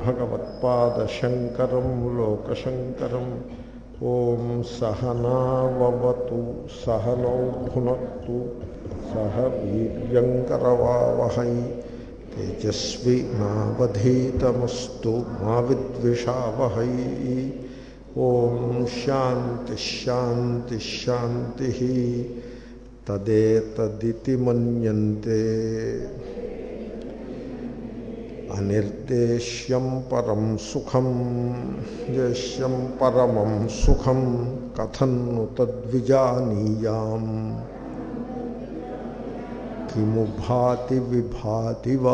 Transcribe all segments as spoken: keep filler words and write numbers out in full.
భగవత్పాదశంకరం లోకశంకరం. ఓం సహనావతు సహనౌ భునక్తు సహ వీర్యంకరవావహై తేజస్వి నావధీతమస్తు మా విద్విషావహై. ఓం శాంతి శాంతి శాంతి. తదేతదితి మన్యంతే అనిర్దేశ్యం పరం సుఖం దేశ్యం పరమం సుఖం కథన్ను తద్విజానీయాం కిము భాతి విభాతి వా.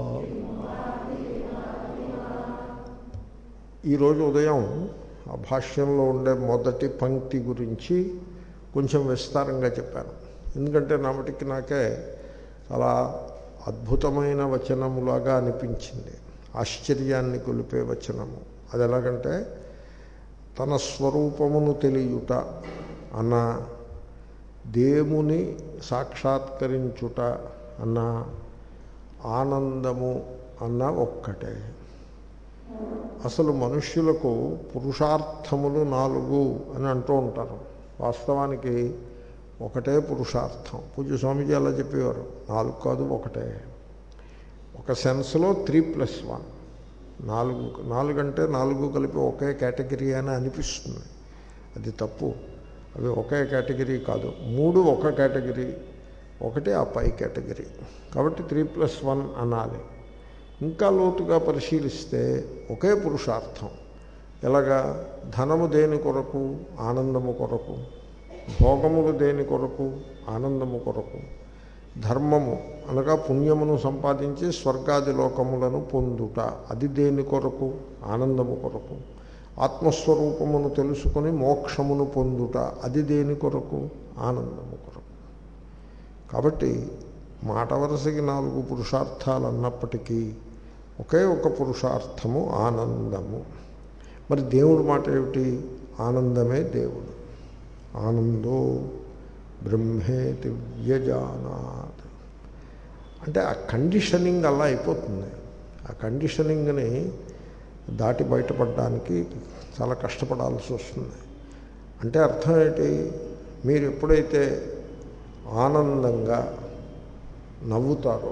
ఈరోజు ఉదయం ఆ భాష్యంలో ఉండే మొదటి పంక్తి గురించి కొంచెం విస్తారంగా చెప్పాను. ఎందుకంటే నామటికి నాకే చాలా అద్భుతమైన వచనములాగా అనిపించింది, ఆశ్చర్యాన్ని కొలిపే వచనము. అది ఎలాగంటే, తన స్వరూపమును తెలియుట అన్న, దేవుని సాక్షాత్కరించుట అన్న, ఆనందము అన్న ఒక్కటే. అసలు మనుష్యులకు పురుషార్థములు నాలుగు అని అంటూ ఉంటారు. వాస్తవానికి ఒకటే పురుషార్థం. పూజ్య స్వామీజీ అలా చెప్పేవారు, నాలుగు కాదు ఒకటే. ఒక సెన్స్లో త్రీ ప్లస్ వన్, నాలుగు నాలుగు అంటే నాలుగు కలిపి ఒకే కేటగిరీ అని అనిపిస్తుంది. అది తప్పు. అవి ఒకే కేటగిరీ కాదు, మూడు ఒక కేటగిరీ, ఒకటి ఆ పై కేటగిరీ. కాబట్టి త్రీ ప్లస్ వన్ అనాలి. ఇంకా లోతుగా పరిశీలిస్తే ఒకే పురుషార్థం. ఎలాగా? ధనము దేని కొరకు? ఆనందము కొరకు. భోగములు దేని కొరకు? ఆనందము కొరకు. ధర్మము అనగా పుణ్యమును సంపాదించి స్వర్గాది లోకములను పొందుట, అది దేని కొరకు? ఆనందము కొరకు. ఆత్మస్వరూపమును తెలుసుకొని మోక్షమును పొందుట, అది దేని కొరకు? ఆనందము కొరకు. కాబట్టి మాట వరుసకి నాలుగు పురుషార్థాలు అన్నప్పటికీ ఒకే ఒక పురుషార్థము ఆనందము. మరి దేవుడు మాట ఏమిటి? ఆనందమే దేవుడు. ఆనందో బ్రహ్మేతి వ్యజానాత్ అంటే ఆ కండిషనింగ్ అలా అయిపోతుంది. ఆ కండిషనింగ్ని దాటి బయటపడడానికి చాలా కష్టపడాల్సి వస్తుంది. అంటే అర్థం ఏంటి? మీరు ఎప్పుడైతే ఆనందంగా నవ్వుతారో,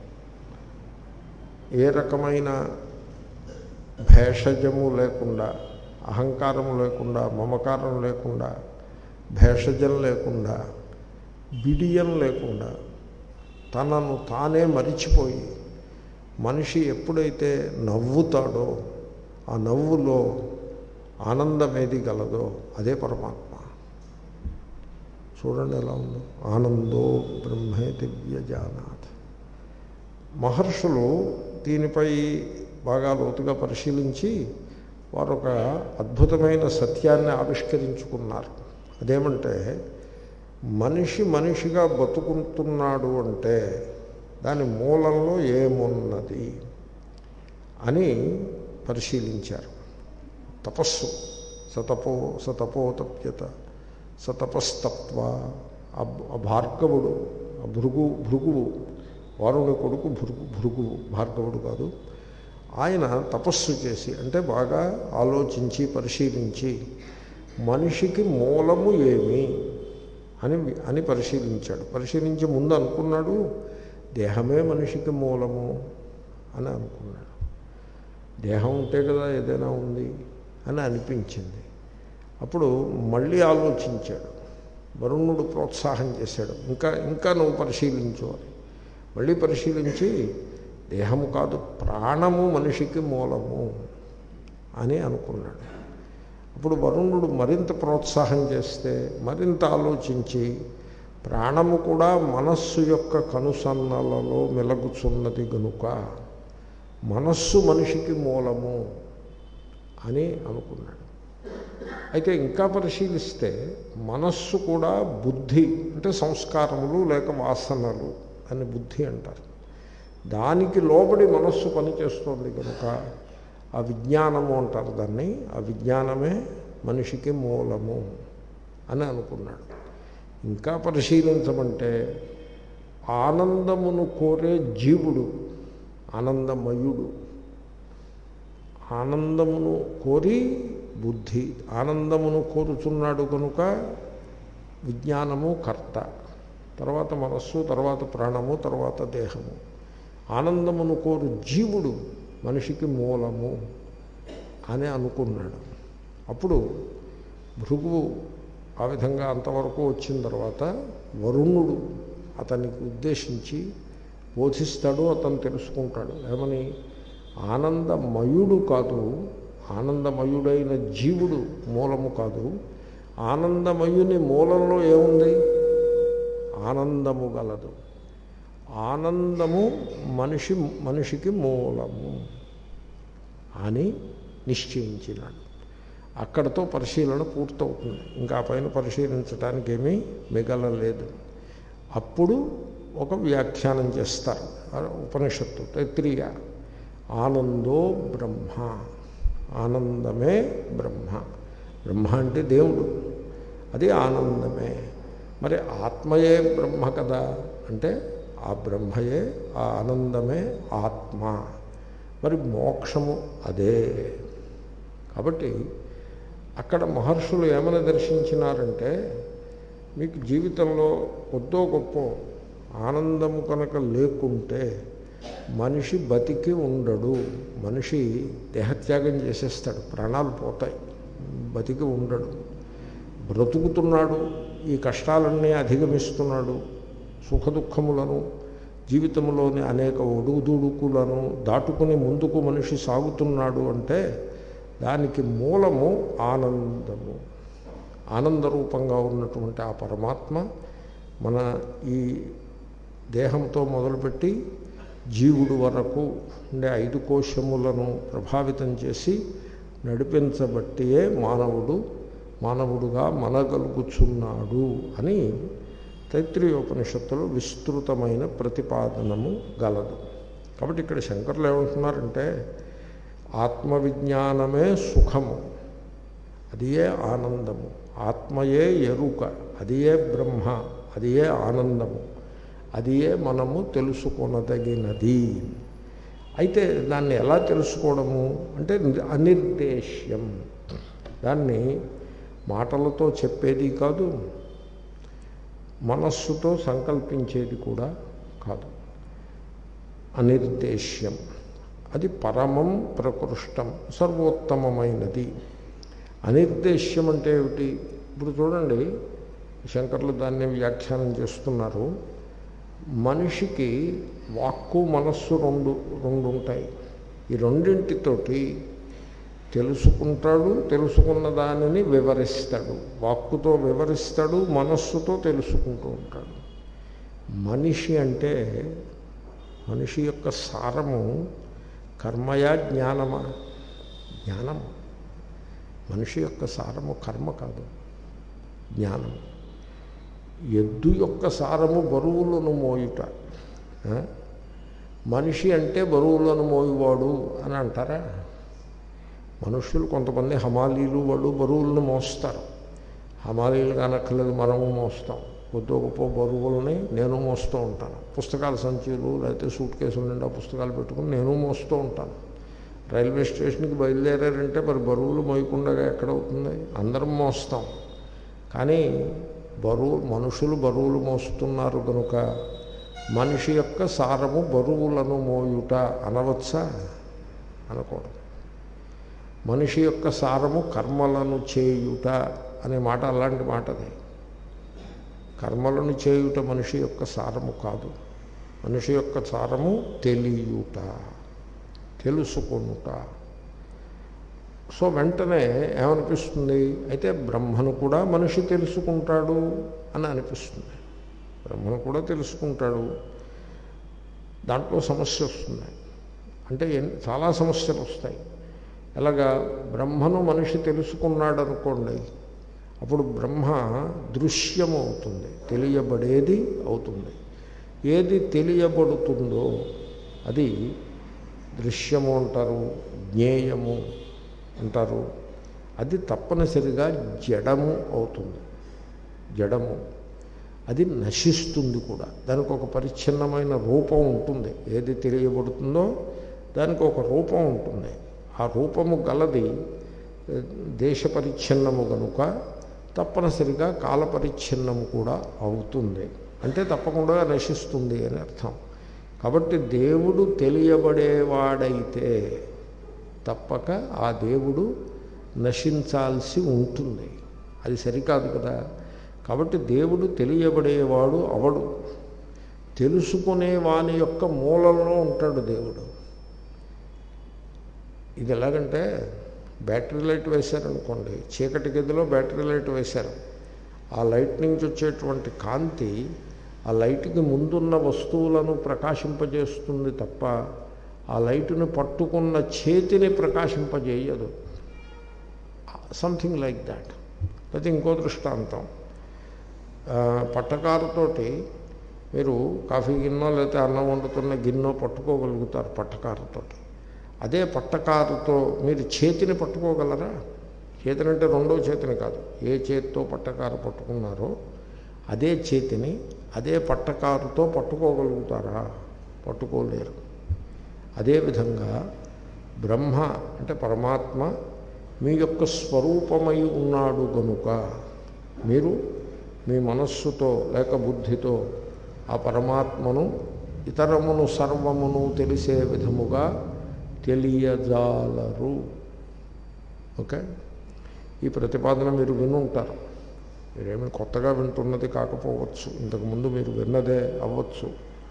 ఏ రకమైన భేషజము లేకుండా, అహంకారము లేకుండా, మమకారం లేకుండా, భేషజం లేకుండా, బిడియం లేకుండా, తనను తానే మరిచిపోయి మనిషి ఎప్పుడైతే నవ్వుతాడో, ఆ నవ్వులో ఆనందం ఏది గలదో అదే పరమాత్మ. చూడండి ఎలా ఉందో. ఆనందో బ్రహ్మేతి వ్యజానాత్. మహర్షులు దీనిపై బాగా లోతుగా పరిశీలించి వారు ఒక అద్భుతమైన సత్యాన్ని ఆవిష్కరించుకున్నారు. అదేమంటే, మనిషి మనిషిగా బతుకుతున్నాడు అంటే దాని మూలంలో ఏమున్నది అని పరిశీలించారు. తపస్సు. సతపో సతపోతప్యత సతపస్తత్వ. ఆ భార్గవుడు, ఆ భృగు భృగువు, వారుని కొడుకు భృగు భృగువు, భార్గవుడు కాదు. ఆయన తపస్సు చేసి, అంటే బాగా ఆలోచించి పరిశీలించి మనిషికి మూలము ఏమి అని అని పరిశీలించాడు. పరిశీలించి ముందు అనుకున్నాడు, దేహమే మనిషికి మూలము అని అనుకున్నాడు. దేహం ఉంటే కదా ఏదైనా ఉంది అని అనిపించింది. అప్పుడు మళ్ళీ ఆలోచించాడు. వరుణుడు ప్రోత్సాహం చేశాడు, ఇంకా ఇంకా నువ్వు పరిశీలించు అని. మళ్ళీ పరిశీలించి, దేహము కాదు, ప్రాణము మనిషికి మూలము అని అనుకున్నాడు. అప్పుడు వరుణుడు మరింత ప్రోత్సాహం చేస్తే మరింత ఆలోచించి, ప్రాణము కూడా మనస్సు యొక్క కనుసన్నలలో మెలగుచున్నది గనుక మనస్సు మనిషికి మూలము అని అనుకున్నాడు. అయితే ఇంకా పరిశీలిస్తే మనస్సు కూడా బుద్ధి, అంటే సంస్కారములు లేక వాసనలు అని బుద్ధి అంటారు. దానికి లోబడి మనస్సు పనిచేస్తుంది కనుక ఆ విజ్ఞానము అంటారు దాన్ని. ఆ విజ్ఞానమే మనిషికి మూలము అని అనుకున్నాడు. ఇంకా పరిశీలించమంటే ఆనందమును కోరే జీవుడు ఆనందమయుడు, ఆనందమును కోరి బుద్ధి, ఆనందమును కోరుచున్నాడు కనుక విజ్ఞానము కర్త, తర్వాత మనస్సు, తర్వాత ప్రాణము, తర్వాత దేహము. ఆనందమును కోరు జీవుడు మనిషికి మూలము అని అనుకున్నాడు. అప్పుడు భృగువు ఆ విధంగా అంతవరకు వచ్చిన తర్వాత వరుణుడు అతనికి ఉద్దేశించి బోధిస్తాడు, అతను తెలుసుకుంటాడు. ఏమని? ఆనందమయుడు కాదు, ఆనందమయుడైన జీవుడు మూలము కాదు. ఆనందమయుని మూలంలో ఏముంది? ఆనందము గలదు. ఆనందము మనిషి మనిషికి మూలము అని నిశ్చయించినాడు. అక్కడతో పరిశీలన పూర్తవుతుంది. ఇంకా పైన పరిశీలించడానికి ఏమీ మిగలలేదు. అప్పుడు ఒక వ్యాఖ్యానం చేస్తారు ఉపనిషత్తు తైత్రీయ. ఆనందో బ్రహ్మ, ఆనందమే బ్రహ్మ. బ్రహ్మ అంటే దేవుడు, అది ఆనందమే. మరి ఆత్మయే బ్రహ్మ కదా అంటే ఆ బ్రహ్మయే, ఆ ఆనందమే ఆత్మ. మరి మోక్షము అదే. కాబట్టి అక్కడ మహర్షులు ఏమని దర్శించినారంటే, మీకు జీవితంలో కొద్దో గొప్ప ఆనందము కనుక లేకుంటే మనిషి బతికి ఉండడు. మనిషి దేహత్యాగం చేసేస్తాడు, ప్రాణాలు పోతాయి, బతికి ఉండడు. బ్రతుకుతున్నాడు, ఈ కష్టాలన్నీ అధిగమిస్తున్నాడు, సుఖదుఖములను, జీవితంలోని అనేక ఒడుగుదుడుకులను దాటుకుని ముందుకు మనిషి సాగుతున్నాడు అంటే దానికి మూలము ఆనందము. ఆనందరూపంగా ఉన్నటువంటి ఆ పరమాత్మ మన ఈ దేహంతో మొదలుపెట్టి జీవుడు వరకు ఉండే ఐదు కోశములను ప్రభావితం చేసి నడిపించబట్టియే మానవుడు మానవుడుగా మనగలుగుచున్నాడు అని తైత్రీయోపనిషత్తులో విస్తృతమైన ప్రతిపాదనము గలదు. కాబట్టి ఇక్కడ శంకరులు ఏమంటున్నారంటే, ఆత్మవిజ్ఞానమే సుఖము, అదియే ఆనందము. ఆత్మయే ఎరుక, అదియే బ్రహ్మ, అదియే ఆనందము, అదియే మనము తెలుసుకొనదగినది. అయితే దాన్ని ఎలా తెలుసుకోవడము అంటే అనిర్దేశ్యం. దాన్ని మాటలతో చెప్పేది కాదు, మనస్సుతో సంకల్పించేది కూడా కాదు. అనిర్దేశ్యం, అది పరమం ప్రకృష్టం, సర్వోత్తమమైనది. అనిర్దేశ్యం అంటే ఏమిటి? ఇప్పుడు చూడండి, శంకర్లు దాన్ని వ్యాఖ్యానం చేస్తున్నారు. మనిషికి వాక్కు మనస్సు రెండు రెండు ఉంటాయి. ఈ రెండింటితోటి తెలుసుకుంటాడు, తెలుసుకున్న దానిని వివరిస్తాడు. వాక్కుతో వివరిస్తాడు, మనస్సుతో తెలుసుకుంటూ ఉంటాడు. మనిషి అంటే మనిషి యొక్క సారము కర్మయా జ్ఞానమా? జ్ఞానము. మనిషి యొక్క సారము కర్మ కాదు, జ్ఞానము. ఎద్దు యొక్క సారము బరువులను మోయుట. మనిషి అంటే బరువులను మోయువాడు అని అంటారా? మనుష్యులు కొంతమంది హమాలీలు వాళ్ళు బరువులను మోస్తారు. హమాలీలు కానక్కర్లేదు, మనము మోస్తాం. కొద్ది గొప్ప బరువులని నేను మోస్తూ ఉంటాను. పుస్తకాల సంచులు లేకపోతే సూట్ కేసుల నిండా పుస్తకాలు పెట్టుకుని నేను మోస్తూ ఉంటాను. రైల్వే స్టేషన్కి బయలుదేరారంటే మరి బరువులు మోయకుండా ఎక్కడవుతుంది? అందరం మోస్తాం. కానీ బరువు మనుషులు బరువులు మోస్తున్నారు కనుక మనిషి యొక్క సారము బరువులను మోయుట అనవచ్చా? అనకూడదు. మనిషి యొక్క సారము కర్మలను చేయుట అనే మాట అలాంటి మాటది. కర్మలను చేయుట మనిషి యొక్క సారము కాదు. మనిషి యొక్క సారము తెలియుట, తెలుసుకొనుట. సో వెంటనే ఏమనిపిస్తుంది? అయితే బ్రహ్మను కూడా మనిషి తెలుసుకుంటాడు అని అనిపిస్తుంది. బ్రహ్మను కూడా తెలుసుకుంటాడు. దాంట్లో సమస్య వస్తుంది. అంటే చాలా సమస్యలు వస్తాయి. ఎలాగా? బ్రహ్మను మనిషి తెలుసుకున్నాడు అనుకోండి, అప్పుడు బ్రహ్మ దృశ్యము అవుతుంది, తెలియబడేది అవుతుంది. ఏది తెలియబడుతుందో అది దృశ్యము అంటారు, జ్ఞేయము అంటారు. అది తప్పనిసరిగా జడము అవుతుంది. జడము అది నశిస్తుంది కూడా. దానికి ఒక పరిచ్ఛిన్నమైన రూపం ఉంటుంది. ఏది తెలియబడుతుందో దానికి ఒక రూపం ఉంటుంది. ఆ రూపము గలది దేశపరిచ్ఛిన్నము కనుక తప్పనిసరిగా కాలపరిచ్ఛిన్నము కూడా అవుతుంది, అంటే తప్పకుండా నశిస్తుంది అని అర్థం. కాబట్టి దేవుడు తెలియబడేవాడైతే తప్పక ఆ దేవుడు నశించాల్సి ఉంటుంది, అది సరికాదు కదా. కాబట్టి దేవుడు తెలియబడేవాడు అవడు, తెలుసుకునే వాని యొక్క మూలంలో ఉంటాడు దేవుడు. ఇది ఎలాగంటే బ్యాటరీ లైట్ వేశారనుకోండి, చీకటి గదిలో బ్యాటరీ లైట్ వేశారు, ఆ లైట్ నుంచి వచ్చేటువంటి కాంతి ఆ లైట్కి ముందున్న వస్తువులను ప్రకాశింపజేస్తుంది తప్ప ఆ లైటును పట్టుకున్న చేతిని ప్రకాశింపజేయదు. Something like that. అయితే ఇంకో దృష్టాంతం, పట్టకారుతోటి మీరు కాఫీ గిన్నో లేకపోతే అన్నం వండుతున్న గిన్నో పట్టుకోగలుగుతారు పట్టకారుతోటి. అదే పట్టకారుతో మీరు చేతిని పట్టుకోగలరా? చేతినంటే రెండో చేతిని కాదు, ఏ చేతితో పట్టకారు పట్టుకున్నారో అదే చేతిని అదే పట్టకారుతో పట్టుకోగలుగుతారా? పట్టుకోలేరు. అదేవిధంగా బ్రహ్మ అంటే పరమాత్మ మీ యొక్క స్వరూపమై ఉన్నాడు కనుక మీరు మీ మనస్సుతో లేక బుద్ధితో ఆ పరమాత్మను ఇతరమును సర్వమును తెలిసే విధముగా తెలియజాలరు. ఓకే, ఈ ప్రతిపాదన మీరు వినుంటారు, మీరేమీ కొత్తగా వింటున్నది కాకపోవచ్చు, ఇంతకుముందు మీరు విన్నదే అవ్వచ్చు.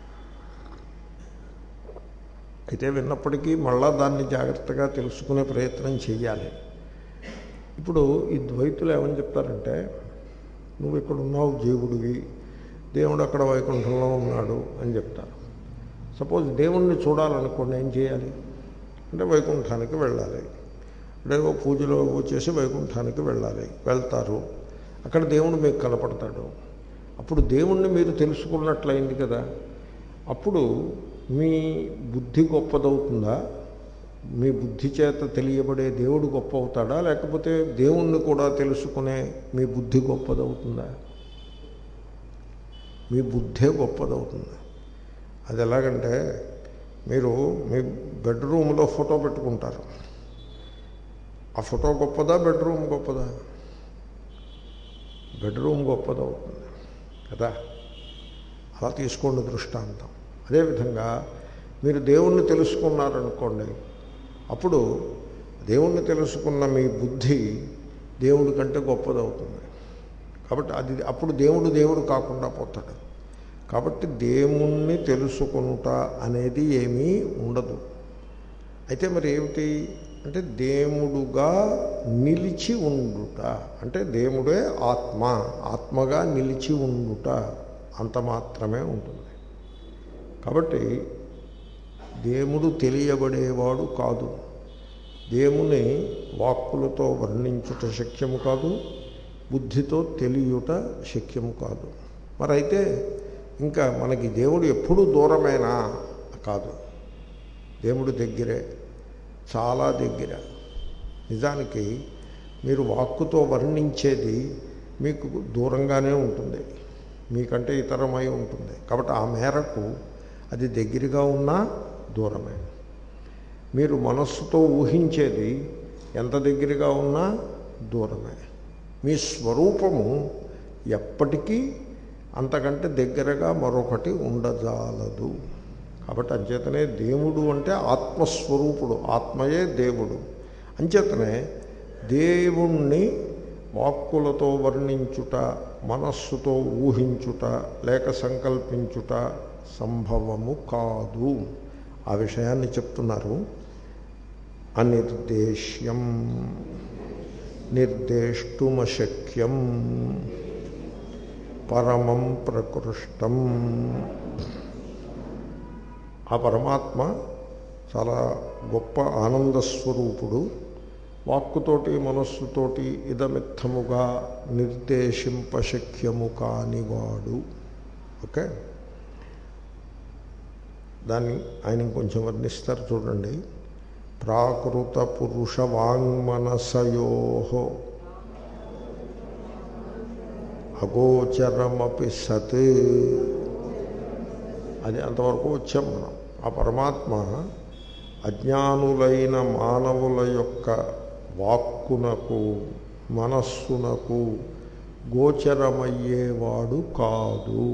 అయితే విన్నప్పటికీ మళ్ళా దాన్ని జాగ్రత్తగా తెలుసుకునే ప్రయత్నం చేయాలి. ఇప్పుడు ఈ ద్వైతులు ఏమని చెప్తారంటే, నువ్వు ఇక్కడ ఉన్నావు జీవుడివి, దేవుడు అక్కడ వైకుంఠంలో ఉన్నాడు అని చెప్తారు. సపోజ్ దేవుణ్ణి చూడాలనుకోండి ఏం చేయాలి అంటే వైకుంఠానికి వెళ్ళాలి, అంటే పూజలో వచ్చేసి వైకుంఠానికి వెళ్ళాలి. వెళ్తారు, అక్కడ దేవుడు మీకు కనపడతాడు. అప్పుడు దేవుణ్ణి మీరు తెలుసుకున్నట్లయింది కదా. అప్పుడు మీ బుద్ధి గొప్పదవుతుందా? మీ బుద్ధి చేత తెలియబడే దేవుడు గొప్ప అవుతాడా, లేకపోతే దేవుణ్ణి కూడా తెలుసుకునే మీ బుద్ధి గొప్పదవుతుందా? మీ బుద్ధే గొప్పదవుతుంది. అది ఎలాగంటే, మీరు మీ బెడ్రూమ్లో ఫోటో పెట్టుకుంటారు, ఆ ఫోటో గొప్పదా బెడ్రూమ్ గొప్పదా? బెడ్రూమ్ గొప్పదవుతుంది కదా. అలా తీసుకోండి దృష్టాంతం. అదేవిధంగా మీరు దేవుణ్ణి తెలుసుకున్నారనుకోండి, అప్పుడు దేవుణ్ణి తెలుసుకున్న మీ బుద్ధి దేవుడి కంటే గొప్పదవుతుంది. కాబట్టి అది అప్పుడు దేవుడు దేవుడు కాకుండా పోతాడు. కాబట్టి దేవుణ్ణి తెలుసుకొనుట అనేది ఏమీ ఉండదు. అయితే మరి ఏమిటి అంటే దేవుడుగా నిలిచి ఉండుట, అంటే దేవుడే ఆత్మ, ఆత్మగా నిలిచి ఉండుట అంత మాత్రమే ఉంటుంది. కాబట్టి దేవుడు తెలియబడేవాడు కాదు, దేవుని వాక్కులతో వర్ణించుట శక్యము కాదు, బుద్ధితో తెలియుట శక్యము కాదు. మరైతే ఇంకా మనకి దేవుడు ఎప్పుడూ దూరమేనా? కాదు, దేవుడు దగ్గరే, చాలా దగ్గర. నిజానికి మీరు వాక్కుతో వర్ణించేది మీకు దూరంగానే ఉంటుంది, మీకంటే ఇతరమై ఉంటుంది. కాబట్టి ఆ మేరకు అది దగ్గరగా ఉన్నా దూరమే. మీరు మనస్సుతో ఊహించేది ఎంత దగ్గరగా ఉన్నా దూరమే. మీ స్వరూపము ఎప్పటికీ అంతకంటే దగ్గరగా మరొకటి ఉండజాలదు. కాబట్టి అంచేతనే దేవుడు అంటే ఆత్మస్వరూపుడు, ఆత్మయే దేవుడు. అంచేతనే దేవుణ్ణి వాక్కులతో వర్ణించుట, మనస్సుతో ఊహించుట లేక సంకల్పించుట సంభవము కాదు. ఆ విషయాన్ని చెప్తున్నారు. అనిర్దేశ్యం నిర్దేష్టుమశక్యం పరమం ప్రకృష్టం. ఆ పరమాత్మ చాలా గొప్ప ఆనందస్వరూపుడు, వాక్కుతోటి మనస్సుతోటి ఇదమిత్తముగా నిర్దేశింపశక్యము కానివాడు. ఓకే, దాన్ని ఆయన కొంచెం వర్ణిస్తారు చూడండి. ప్రాకృత పురుష వాంగ్మనసయో అగోచరమపి సత్. అది అంతవరకు వచ్చాం మనం. ఆ పరమాత్మ అజ్ఞానులైన మానవుల యొక్క వాక్కునకు మనస్సునకు గోచరమయ్యేవాడు కాదు.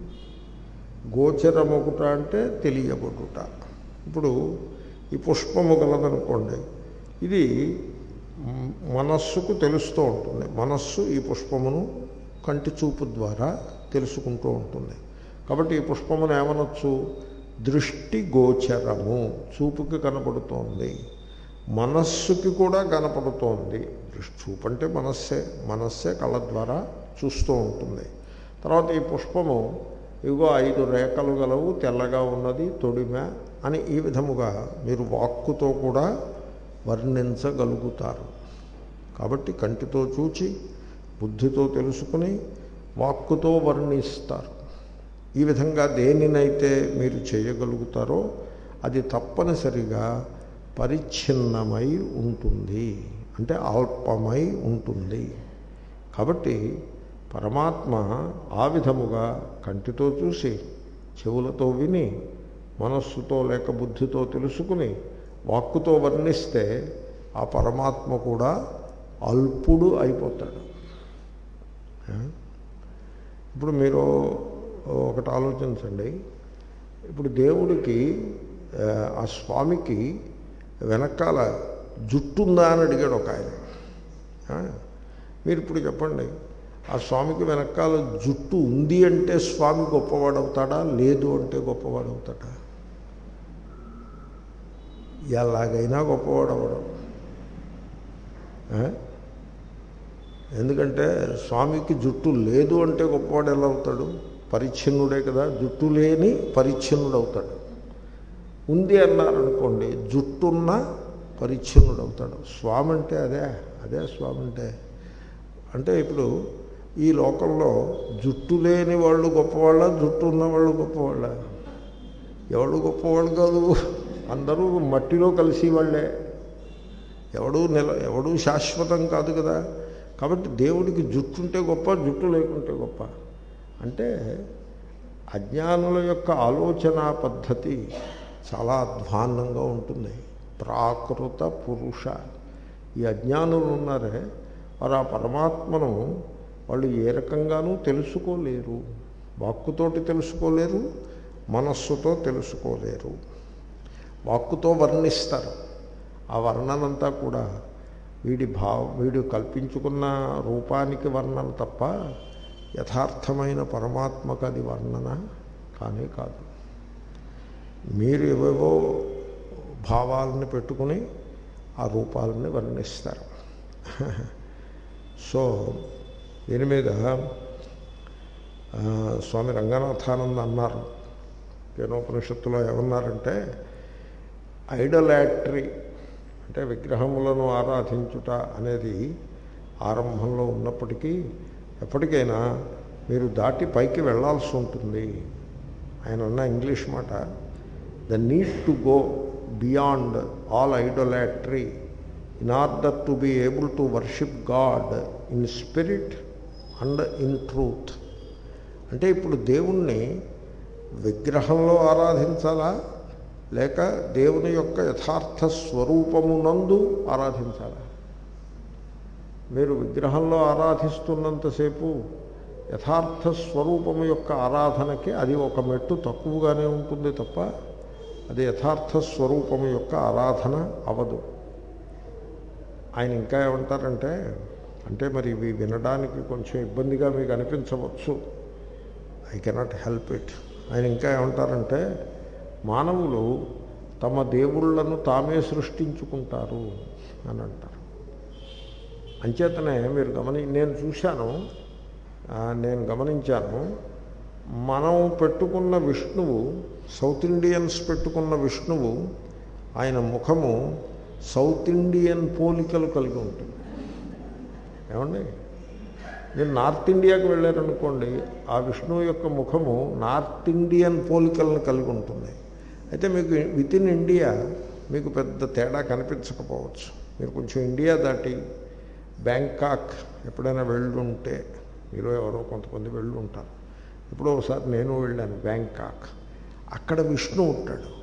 గోచరమొకట అంటే తెలియబడుట. ఇప్పుడు ఈ పుష్పము గలదనుకోండి, ఇది మనస్సుకు తెలుస్తూ ఉంటుంది. మనస్సు ఈ పుష్పమును కంటి చూపు ద్వారా తెలుసుకుంటూ ఉంటుంది. కాబట్టి ఈ పుష్పమును ఏమనొచ్చు? దృష్టి గోచరము, చూపుకి కనపడుతోంది, మనస్సుకి కూడా కనపడుతోంది. దృష్టి చూపు అంటే మనస్సే, మనస్సే కళ్ళ ద్వారా చూస్తూ ఉంటుంది. తర్వాత ఈ పుష్పము ఇదిగో ఐదు రేఖలు గలవు, తెల్లగా ఉన్నది, తొడిమ అని ఈ విధముగా మీరు వాక్కుతో కూడా వర్ణించగలుగుతారు. కాబట్టి కంటితో చూచి బుద్ధితో తెలుసుకుని వాక్కుతో వర్ణిస్తారు. ఈ విధంగా దేనినైతే మీరు చేయగలుగుతారో అది తప్పనిసరిగా పరిచ్ఛిన్నమై ఉంటుంది, అంటే అల్పమై ఉంటుంది. కాబట్టి పరమాత్మ ఆ విధముగా కంటితో చూసి, చెవులతో విని, మనస్సుతో లేక బుద్ధితో తెలుసుకుని వాక్కుతో వర్ణిస్తే ఆ పరమాత్మ కూడా అల్పుడు అయిపోతాడు. ఇప్పుడు మీరు ఒకటి ఆలోచించండి. ఇప్పుడు దేవుడికి, ఆ స్వామికి వెనకాల జుట్టు ఉందా అని అడిగాడు ఒక ఆయన. మీరు ఇప్పుడు చెప్పండి, ఆ స్వామికి వెనకాల జుట్టు ఉంది అంటే స్వామి గొప్పవాడవుతాడా, లేదు అంటే గొప్పవాడవుతాడా? ఎలాగైనా గొప్పవాడవడం. ఎందుకంటే స్వామికి జుట్టు లేదు అంటే గొప్పవాడు ఎలా అవుతాడు? పరిచ్ఛిన్నుడే కదా, జుట్టు లేని పరిచ్ఛిన్నుడు అవుతాడు. ఉంది అన్నారనుకోండి, జుట్టున్న పరిచ్ఛిన్నుడు అవుతాడు. స్వామి అంటే అదే అదే స్వామి అంటే. అంటే ఇప్పుడు ఈ లోకంలో జుట్టు లేని వాళ్ళు గొప్పవాళ్ళ, జుట్టు ఉన్నవాళ్ళు గొప్పవాళ్ళ? ఎవడు గొప్పవాళ్ళు కాదు, అందరూ మట్టిలో కలిసి వాళ్ళే. ఎవడు నిల ఎవడు శాశ్వతం కాదు కదా. కాబట్టి దేవుడికి జుట్టు ఉంటే గొప్ప, జుట్టు లేకుంటే గొప్ప. అంటే అజ్ఞానుల యొక్క ఆలోచన పద్ధతి చాలా అధ్వాన్నంగా ఉంటుంది. ప్రాకృత పురుష, ఈ అజ్ఞానులు ఉన్నారే, వారు ఆ పరమాత్మను వాళ్ళు ఏ రకంగానూ తెలుసుకోలేరు. వాక్కుతోటి తెలుసుకోలేరు, మనస్సుతో తెలుసుకోలేరు. వాక్కుతో వర్ణిస్తారు. ఆ వర్ణనంతా కూడా వీడి భావ వీడు కల్పించుకున్న రూపానికి వర్ణన తప్ప యథార్థమైన పరమాత్మకు అది వర్ణన కానీ కాదు. మీరు ఏవేవో భావాలను పెట్టుకుని ఆ రూపాలని వర్ణిస్తారు. సో దీని మీద స్వామి రంగనాథానంద అన్నారు, కేనోపనిషత్తులో ఏమన్నారంటే, ఐడలాట్రీ అంటే విగ్రహములను ఆరాధించుట అనేది ఆరంభంలో ఉన్నప్పటికీ ఎప్పటికైనా మీరు దాటి పైకి వెళ్ళాల్సి ఉంటుంది. ఆయన అన్న ఇంగ్లీష్ మాట, the need to go beyond all idolatry in order to be able to worship God in spirit and in truth. అంటే ఇప్పుడు దేవుణ్ణి విగ్రహంలో ఆరాధించాలా, లేక దేవుని యొక్క యథార్థ స్వరూపమునందు ఆరాధించాలా? మీరు విగ్రహంలో ఆరాధిస్తున్నంతసేపు యథార్థ స్వరూపము యొక్క ఆరాధనకి అది ఒక మెట్టు తక్కువగానే ఉంటుంది తప్ప అది యథార్థ స్వరూపము యొక్క ఆరాధన అవదు. ఆయన ఇంకా ఏమంటారంటే, అంటే మరి ఇవి వినడానికి కొంచెం ఇబ్బందిగా మీకు అనిపించవచ్చు, ఐ కెనాట్ హెల్ప్ ఇట్. ఆయన ఇంకా ఏమంటారంటే, మానవులు తమ దేవుళ్లను తామే సృష్టించుకుంటారు అని అంటారు. అంచేతనే మీరు గమని నేను చూశాను, నేను గమనించాను, మనం పెట్టుకున్న విష్ణువు, సౌత్ ఇండియన్స్ పెట్టుకున్న విష్ణువు, ఆయన ముఖము సౌత్ ఇండియన్ పోలికలు కలిగి ఉంటుంది. ఏమండి, మీరు నార్త్ ఇండియాకి వెళ్ళారనుకోండి, ఆ విష్ణువు యొక్క ముఖము నార్త్ ఇండియన్ పోలికలను కలిగి ఉంటుంది. అయితే మీకు విత్ ఇన్ ఇండియా మీకు పెద్ద తేడా కనిపించకపోవచ్చు. మీరు కొంచెం ఇండియా దాటి బ్యాంకాక్ ఎప్పుడైనా వెళ్ళుంటే, మీరు ఎవరో కొంతమంది వెళ్ళి ఉంటారు. ఎప్పుడో ఒకసారి నేను వెళ్ళాను బ్యాంకాక్. అక్కడ విష్ణు ఉంటాడు.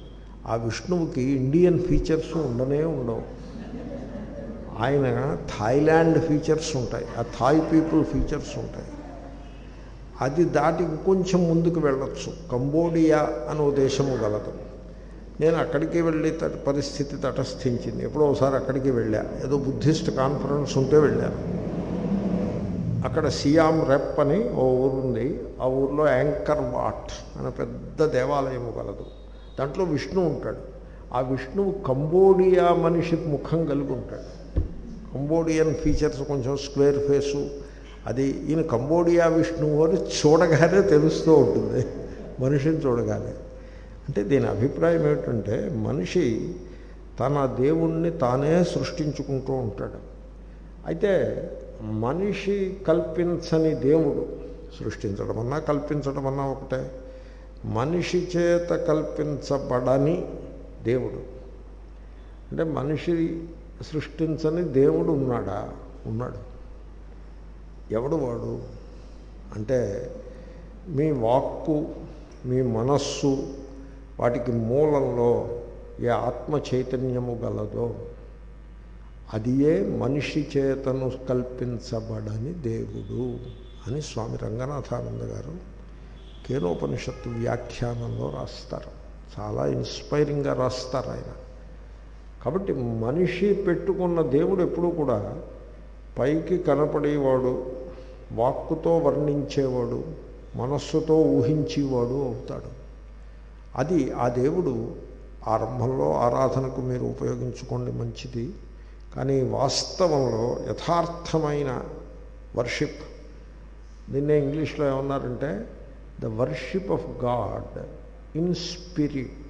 ఆ విష్ణువుకి ఇండియన్ ఫీచర్స్ ఉండనే ఉండవు. ఆయన థాయిలాండ్ ఫీచర్స్ ఉంటాయి, ఆ థాయ్ పీపుల్ ఫీచర్స్ ఉంటాయి. అది దాటి కొంచెం ముందుకు వెళ్ళొచ్చు. కంబోడియా అనే దేశము గలదు. నేను అక్కడికి వెళ్ళే పరిస్థితి తటస్థించింది. ఎప్పుడో ఒకసారి అక్కడికి వెళ్ళా, ఏదో బుద్ధిస్ట్ కాన్ఫరెన్స్ ఉంటే వెళ్ళాను. అక్కడ సియామ్ రెప్ అని ఓ ఊరుంది. ఆ ఊరిలో యాంకర్ వాట్ అనే పెద్ద దేవాలయము గలదు. దాంట్లో విష్ణు ఉంటాడు. ఆ విష్ణువు కంబోడియా మనిషి ముఖం కలిగి ఉంటాడు. కంబోడియన్ ఫీచర్స్, కొంచెం స్క్వేర్ ఫేసు. అది ఈయన కంబోడియా విష్ణువు అని చూడగానే తెలుస్తూ ఉంటుంది, మనిషిని చూడగానే. అంటే దీని అభిప్రాయం ఏమిటంటే, మనిషి తన దేవుణ్ణి తానే సృష్టించుకుంటూ ఉంటాడు. అయితే మనిషి కల్పించని దేవుడు, సృష్టించడం అన్నా కల్పించడం అన్నా ఒకటే. మనిషి చేత కల్పించబడని దేవుడు అంటే మనిషి సృష్టించని దేవుడు ఉన్నాడా? ఉన్నాడు. ఎవడు వాడు అంటే, మీ వాక్కు, మీ మనస్సు, వాటికి మూలంలో ఏ ఆత్మ చైతన్యము గలదో అదియే మనిషి చేతను కల్పించబడని దేవుడు అని స్వామి రంగనాథానంద గారు కేనోపనిషత్తు వ్యాఖ్యానంలో రాస్తారు. చాలా ఇన్స్పైరింగ్గా రాస్తారు ఆయన. కాబట్టి మనిషి పెట్టుకున్న దేవుడు ఎప్పుడూ కూడా పైకి కనపడేవాడు, వాక్కుతో వర్ణించేవాడు, మనస్సుతో ఊహించేవాడు అవుతాడు. అది ఆ దేవుడు ఆరంభంలో ఆరాధనకు మీరు ఉపయోగించుకోండి, మంచిది. కానీ వాస్తవంలో యథార్థమైన వర్షిప్, దీన్నే ఇంగ్లీష్లో ఏమన్నారంటే the worship of God in spirit,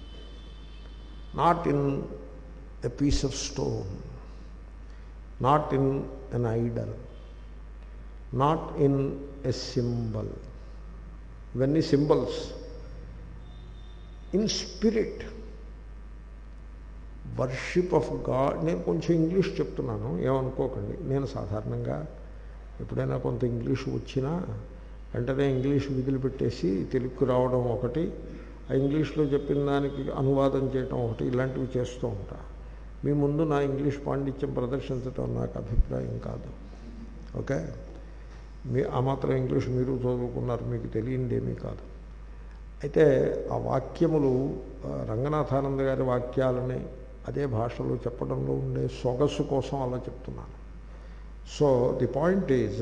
not in a piece of stone, not in an idol, not in a symbol. ఇవన్నీ symbols. In spirit, worship of God. నేను కొంచెం ఇంగ్లీష్ చెప్తున్నాను, ఏమనుకోకండి. నేను సాధారణంగా ఎప్పుడైనా కొంత ఇంగ్లీష్ వచ్చినా వెంటనే ఇంగ్లీష్ విధులు పెట్టేసి తెలుగుకు రావడం ఒకటి, ఆ ఇంగ్లీష్లో చెప్పిన దానికి అనువాదం చేయటం ఒకటి, ఇలాంటివి చేస్తూ ఉంటా. మీ ముందు నా ఇంగ్లీష్ పాండిత్యం ప్రదర్శించడం నాకు అభిప్రాయం కాదు. ఓకే, మీ ఆ మాత్రం ఇంగ్లీష్ మీరు చదువుకున్నారు, మీకు తెలియందేమీ కాదు. అయితే ఆ వాక్యములు రంగనాథానంద గారి వాక్యాలని అదే భాషలో చెప్పడంలో ఉండే సొగసు కోసం అలా చెప్తున్నాను. So the point is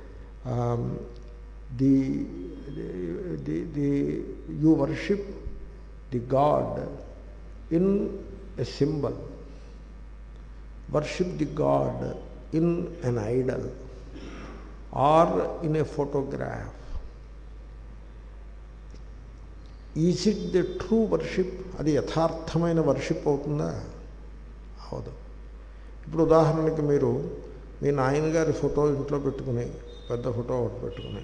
the the the you worship the God in a symbol, worship the God in an idol or in a photograph. Is it the true worship? అది యథార్థమైన వర్షిప్ అవుతుందా? అవదు. ఇప్పుడు ఉదాహరణకి మీరు మీ నాయనగారి ఫోటో ఇంట్లో పెట్టుకుని, పెద్ద ఫోటో ఒకటి పెట్టుకుని,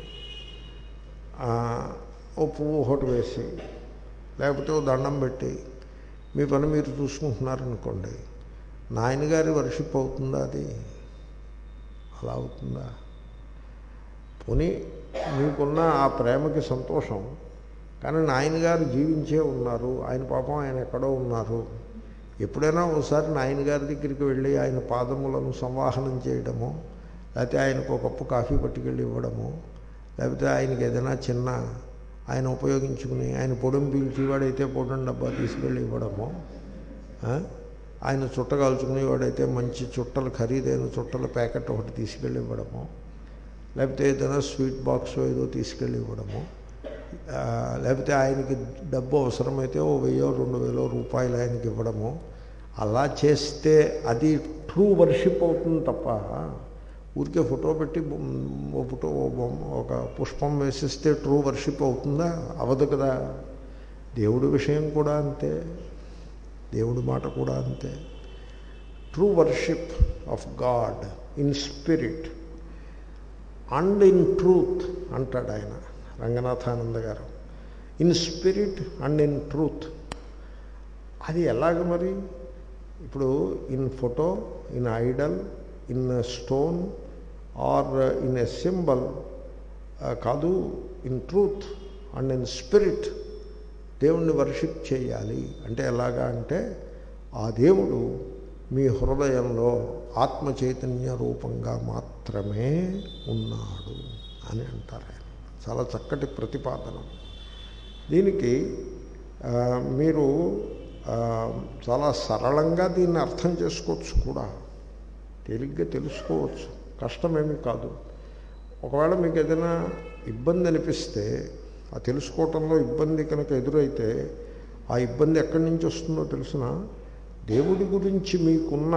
ఓ పువ్వు ఒకటి వేసి, లేకపోతే ఓ దండం పెట్టి మీ పని మీరు చూసుకుంటున్నారనుకోండి, నాయనగారి వర్షిప్ అవుతుందా? అది అలా అవుతుందా? పోనీ మీకున్న ఆ ప్రేమకి సంతోషం, కానీ నాయనగారు జీవించే ఉన్నారు, ఆయన పాపం ఆయన ఎక్కడో ఉన్నారు. ఎప్పుడైనా ఒకసారి నాయనగారి దగ్గరికి వెళ్ళి ఆయన పాదములను సంవాహనం చేయడమో, లేకపోతే ఆయనకు ఒక కప్పు కాఫీ పట్టుకెళ్ళి ఇవ్వడమో, లేకపోతే ఆయనకి ఏదైనా చిన్న ఆయన ఉపయోగించుకుని ఆయన పొడం పీల్చేవాడైతే పొడం డబ్బా తీసుకెళ్ళి ఇవ్వడమో, ఆయన చుట్టగాల్చుకునేవాడైతే మంచి చుట్టలు, ఖరీదైన చుట్టల ప్యాకెట్ ఒకటి తీసుకెళ్ళి ఇవ్వడమో, లేకపోతే ఏదైనా స్వీట్ బాక్స్ ఏదో తీసుకెళ్ళి ఇవ్వడమో, లేకపోతే ఆయనకి డబ్బు అవసరమైతే ఓ వెయ్యో రెండు వేలో రూపాయలు ఆయనకి ఇవ్వడము, అలా చేస్తే అది ట్రూ వర్షిప్ అవుతుంది తప్ప ఊరికే ఫోటో పెట్టి ఓ ఫోటో ఓ బొమ్మ ఒక పుష్పం వేసిస్తే ట్రూ వర్షిప్ అవుతుందా? అవదు కదా. దేవుడి విషయం కూడా అంతే, దేవుడి మాట కూడా అంతే. True worship of God in spirit and in truth అంటాడు ఆయన రంగనాథానంద గారు. In spirit and in truth. అది ఎలాగ మరి? ఇప్పుడు in photo, in idol, in stone or in a symbol కాదు. In truth and in spirit దేవుణ్ణి వర్షిప్ చేయాలి అంటే ఎలాగా అంటే ఆ దేవుడు మీ హృదయంలో ఆత్మ చైతన్య రూపంగా మాత్రమే ఉన్నాడు అని అంటారు ఆయన. చాలా చక్కటి ప్రతిపాదన. దీనికి మీరు చాలా సరళంగా దీన్ని అర్థం చేసుకోవచ్చు కూడా, తేలిగ్గా తెలుసుకోవచ్చు, కష్టమేమీ కాదు. ఒకవేళ మీకు ఏదైనా ఇబ్బంది అనిపిస్తే, ఆ తెలుసుకోవటంలో ఇబ్బంది కనుక ఎదురైతే ఆ ఇబ్బంది ఎక్కడి నుంచి వస్తుందో తెలిసిన, దేవుడి గురించి మీకున్న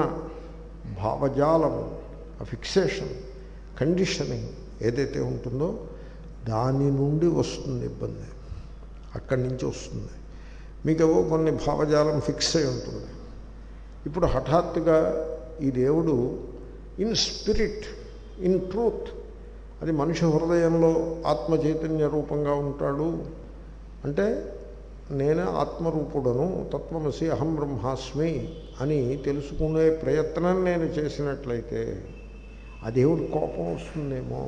భావజాలము, ఆ ఫిక్సేషన్, కండిషనింగ్ ఏదైతే ఉంటుందో దాని నుండి వస్తుంది ఇబ్బంది. అక్కడి నుంచి వస్తుంది. మీకేవో కొన్ని భావజాలం ఫిక్స్ అయి ఉంటుంది. ఇప్పుడు హఠాత్తుగా ఈ దేవుడు ఇన్ స్పిరిట్, ఇన్ ట్రూత్, అది మనిషి హృదయంలో ఆత్మ చైతన్య రూపంగా ఉంటాడు అంటే నేనే ఆత్మరూపుడను, తత్వమసి అహం బ్రహ్మాస్మి అని తెలుసుకునే ప్రయత్నం నేను చేసినట్లయితే ఆ దేవుడు కోపం వస్తుందేమో,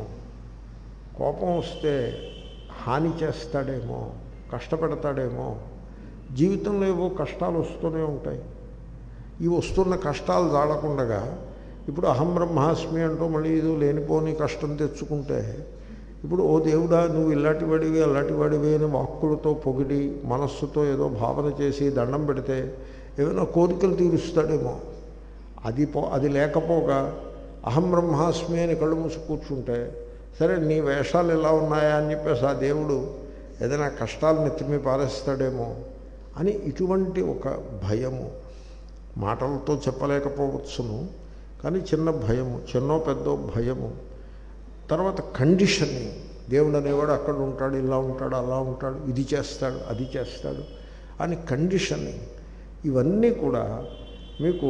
కోపం వస్తే హాని చేస్తాడేమో, కష్టపెడతాడేమో. జీవితంలో ఏవో కష్టాలు వస్తూనే ఉంటాయి. ఈ వస్తున్న కష్టాలు దాడకుండగా ఇప్పుడు అహం బ్రహ్మాస్మి అంటూ మళ్ళీ ఏదో లేనిపోని కష్టం తెచ్చుకుంటే, ఇప్పుడు ఓ దేవుడా నువ్వు ఇలాంటి వాడివి అలాంటి వాడివి అని వాక్కులతో పొగిడి మనస్సుతో ఏదో భావన చేసి దండం పెడితే ఏమైనా కోరికలు తీరుస్తాడేమో. అది పో అది లేకపోగా అహం బ్రహ్మాస్మి అని కళ్ళు మూసి కూర్చుంటే, సరే నీ వేషాలు ఎలా ఉన్నాయా అని చెప్పేసి ఆ దేవుడు ఏదైనా కష్టాలు నెత్తిమీ పారేస్తాడేమో అని ఇటువంటి ఒక భయము, మాటలతో చెప్పలేకపోవచ్చును కానీ చిన్న భయము, చిన్నో పెద్దో భయము. తర్వాత కండిషనింగ్, దేవుడు అనేవాడు అక్కడ ఉంటాడు, ఇలా ఉంటాడు, అలా ఉంటాడు, ఇది చేస్తాడు, అది చేస్తాడు అని కండిషనింగ్. ఇవన్నీ కూడా మీకు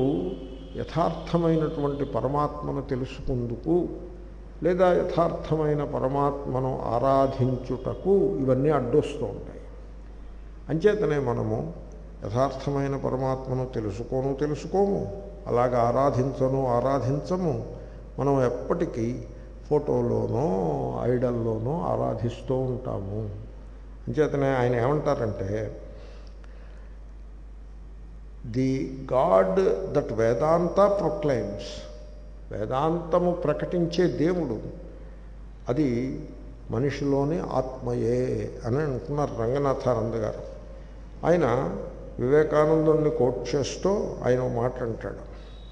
యథార్థమైనటువంటి పరమాత్మను తెలుసుకుందుకు లేదా యథార్థమైన పరమాత్మను ఆరాధించుటకు ఇవన్నీ అడ్డొస్తూ ఉంటాయి. అంచేతనే మనము యథార్థమైన పరమాత్మను తెలుసుకోను తెలుసుకోము, అలాగ ఆరాధించను ఆరాధించము. మనం ఎప్పటికీ ఫోటోలోనో ఐడల్లోనో ఆరాధిస్తూ ఉంటాము. అంచేతనే ఆయన ఏమంటారంటే, the God that Vedanta proclaims, వేదాంతము ప్రకటించే దేవుడు అది మనిషిలోని ఆత్మయే అని అంటున్నారు రంగనాథానంద గారు. ఆయన వివేకానందుని కోట్ చేస్తూ ఆయన మాట అంటాడు,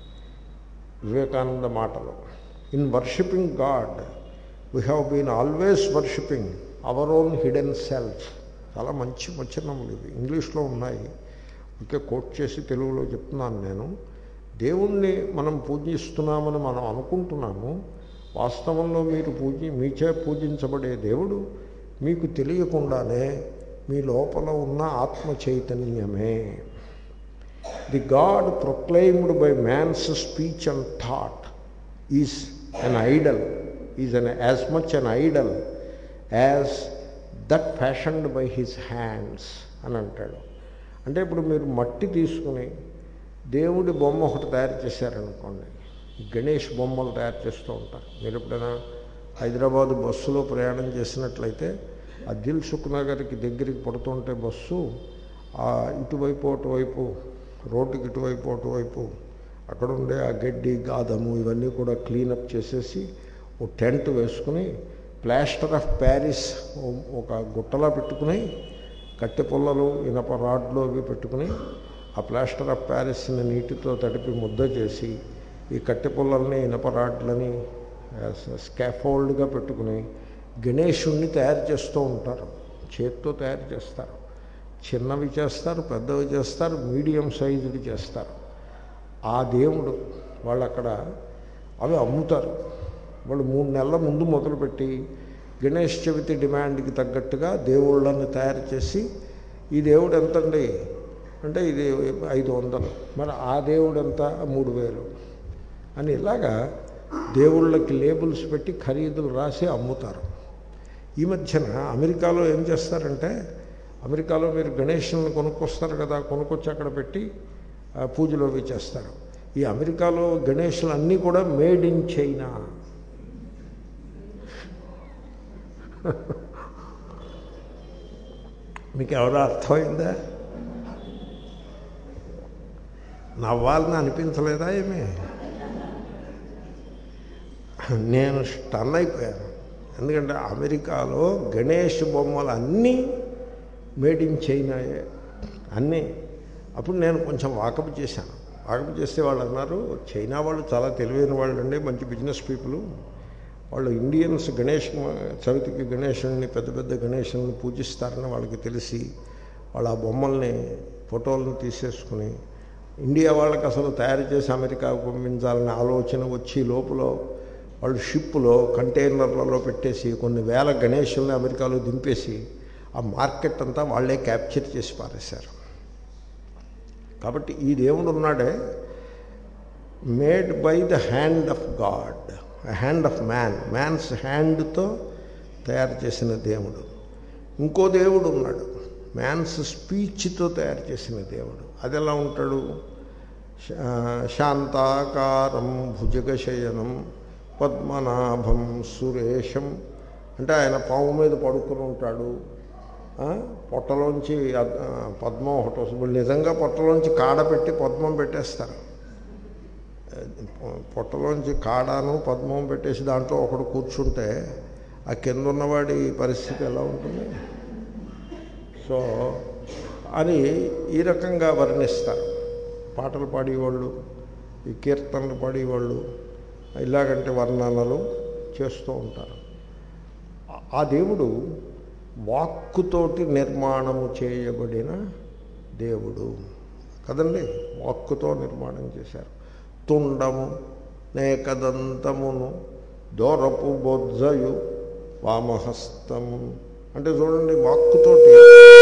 వివేకానంద మాటలు, in worshipping God we have been always worshipping our own hidden self. చాలా మంచి వచనములు ఇవి, ఇంగ్లీష్లో ఉన్నాయి, ఇంకే కోట్ చేసి తెలుగులో చెప్తున్నాను నేను. దేవుణ్ణి మనం పూజిస్తున్నామని మనం అనుకుంటున్నాము, వాస్తవంలో మీరు పూజి మీచే పూజించబడే దేవుడు మీకు తెలియకుండానే మీ లోపల ఉన్న ఆత్మ చైతన్యమే. The God proclaimed by man's speech and thought is an idol, is an as much an idol as that fashioned by his hands అని అంటాడు. అంటే ఇప్పుడు మీరు మట్టి తీసుకుని దేవుడి బొమ్మ ఒకటి తయారు చేశారనుకోండి, గణేష్ బొమ్మలు తయారు చేస్తూ ఉంటారు. మీరు ఎప్పుడైనా హైదరాబాదు బస్సులో ప్రయాణం చేసినట్లయితే ఆ దిల్సుఖ్ నగర్కి దగ్గరికి పడుతుంటే బస్సు ఇటువైపు అటువైపు రోడ్డుకి ఇటువైపు అటువైపు అక్కడ ఉండే ఆ గడ్డి గాదము ఇవన్నీ కూడా క్లీనప్ చేసేసి ఓ టెంట్ వేసుకుని ప్లాస్టర్ ఆఫ్ ప్యారిస్ ఒక గుట్టలా పెట్టుకుని కట్టె పుల్లలు ఇనప రాడ్లు అవి పెట్టుకుని ఆ ప్లాస్టర్ ఆఫ్ ప్యారిస్ని నీటితో తడిపి ముద్ద చేసి ఈ కట్టె పుల్లల్ని ఇనప రాడ్లని స్కాఫోల్డ్గా పెట్టుకుని గణేశుణ్ణి తయారు చేస్తూ ఉంటారు. చేత్తో తయారు చేస్తారు, చిన్నవి చేస్తారు, పెద్దవి చేస్తారు, మీడియం సైజువి చేస్తారు. ఆ దేవుడు వాళ్ళు అక్కడ అవి అమ్ముతారు. వాళ్ళు మూడు నెలల ముందు మొదలుపెట్టి గణేష్ చవితి డిమాండ్కి తగ్గట్టుగా దేవుళ్ళని తయారు చేసి, ఈ దేవుడు ఎంతండి అంటే ఇది ఐదు వందలు, మరి ఆ దేవుడు ఎంత మూడు వేలు అని ఇలాగా దేవుళ్ళకి లేబుల్స్ పెట్టి ఖరీదులు రాసి అమ్ముతారు. ఈ మధ్యన అమెరికాలో ఏం చేస్తారంటే, అమెరికాలో మీరు గణేషులను కొనుక్కొస్తారు కదా, కొనుక్కొచ్చి అక్కడ పెట్టి పూజలు అవి చేస్తారు. ఈ అమెరికాలో గణేషులు అన్నీ కూడా మేడ్ ఇన్ చైనా. మీకు ఎవరో అర్థమైందా? నవ్వాలని అనిపించలేదా ఏమి? నేను స్టన్ అయిపోయాను. ఎందుకంటే అమెరికాలో గణేష్ బొమ్మలు అన్నీ మేడ్ ఇన్ చైనాయే అన్నీ. అప్పుడు నేను కొంచెం వాకప్ చేశాను. వాకప్ చేస్తే వాళ్ళు అన్నారు, చైనా వాళ్ళు చాలా తెలివైన వాళ్ళు అండి, మంచి బిజినెస్ పీపుల్. వాళ్ళు ఇండియన్స్ గణేష్ చవితికి గణేషుని పెద్ద పెద్ద గణేషుని పూజిస్తారని వాళ్ళకి తెలిసి వాళ్ళు ఆ బొమ్మల్ని ఫోటోలను తీసేసుకుని ఇండియా వాళ్ళకి అసలు తయారు చేసి అమెరికాకు పంపించాలనే ఆలోచన వచ్చి లోపల వాళ్ళు షిప్పులో కంటైనర్లలో పెట్టేసి కొన్ని వేల గణేషుల్ని అమెరికాలో దింపేసి ఆ మార్కెట్ అంతా వాళ్ళే క్యాప్చర్ చేసి పారేశారు. కాబట్టి ఈ దేవుడు ఉన్నాడే made by the hand of God, hand of man, man's హ్యాండ్తో తయారు చేసిన దేవుడు. ఇంకో దేవుడు ఉన్నాడు మ్యాన్స్ స్పీచ్తో తయారు చేసిన దేవుడు. అది ఎలా ఉంటాడు? శాంతాకారం భుజగశయనం పద్మనాభం సురేషం అంటే ఆయన పాము మీద పడుకుని ఉంటాడు. పొట్టలోంచి పద్మం ఒకటి వస్తుంది. నిజంగా పొట్టలోంచి కాడ పెట్టి పద్మం పెట్టేస్తారు. పొట్టలోంచి కాడాను పద్మం పెట్టేసి దాంట్లో ఒకడు కూర్చుంటే ఆ కింద ఉన్నవాడి పరిస్థితి ఎలా ఉంటుంది? సో అని ఈ రకంగా వర్ణిస్తారు పాటలు పాడేవాళ్ళు, ఈ కీర్తనలు పాడేవాళ్ళు, ఇలాగంటే వర్ణనలు చేస్తూ ఉంటారు. ఆ దేవుడు వాక్కుతోటి నిర్మాణము చేయబడిన దేవుడు కదండి. వాక్కుతో నిర్మాణం చేశారు. తుండము నేకదంతమును దోరపు బొజ్జయు వామహస్తము అంటే చూడండి, వాక్కుతోటి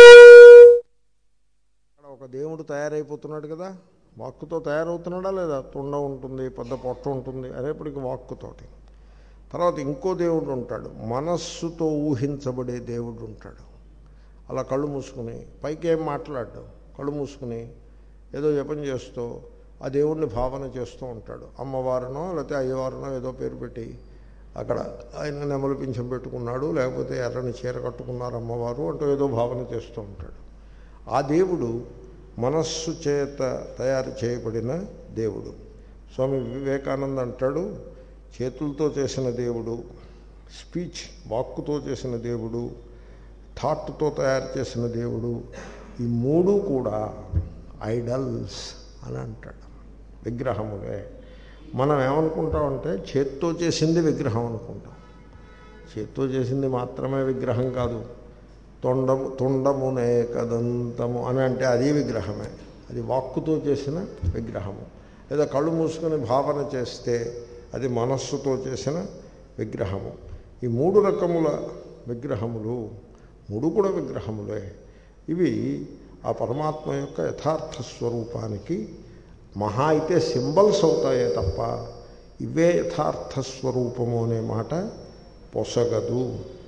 ఒక దేవుడు తయారైపోతున్నాడు కదా. వాక్కుతో తయారవుతున్నాడా లేదా? తుండ ఉంటుంది, పెద్ద పొట్ట ఉంటుంది, అదేపటికి వాక్కుతోటి. తర్వాత ఇంకో దేవుడు ఉంటాడు, మనస్సుతో ఊహించబడే దేవుడు ఉంటాడు. అలా కళ్ళు మూసుకుని పైకి ఏం మాట్లాడడం, కళ్ళు మూసుకుని ఏదో జపం చేస్తూ ఆ దేవుడిని భావన చేస్తూ ఉంటాడు. అమ్మవారినో లేకపోతే అయ్యవారినో ఏదో పేరు పెట్టి అక్కడ ఆయన నెమలి పింఛం పెట్టుకున్నాడు, లేకపోతే ఎర్రని చీర కట్టుకున్నారు అమ్మవారు అంటూ ఏదో భావన చేస్తూ ఉంటాడు. ఆ దేవుడు మనస్సు చేత తయారు చేయబడిన దేవుడు. స్వామి వివేకానంద అంటాడు, చేతులతో చేసిన దేవుడు, స్పీచ్ వాక్కుతో చేసిన దేవుడు, థాట్తో తయారు చేసిన దేవుడు, ఈ మూడు కూడా ఐడల్స్ అని అంటాడు, విగ్రహములే. మనం ఏమనుకుంటామంటే చేత్తో చేసింది విగ్రహం అనుకుంటాం. చేత్తో చేసింది మాత్రమే విగ్రహం కాదు. తొండము తొండమునే కదంతము అని అంటే అది విగ్రహమే, అది వాక్కుతో చేసిన విగ్రహము. లేదా కళ్ళు మూసుకొని భావన చేస్తే అది మనస్సుతో చేసిన విగ్రహము. ఈ మూడు రకముల విగ్రహములు, మూడు కూడా విగ్రహములే. ఇవి ఆ పరమాత్మ యొక్క యథార్థ స్వరూపానికి మహా అయితే సింబల్స్ అవుతాయే తప్ప ఇవే యథార్థ స్వరూపము అనే మాట పొసగదు.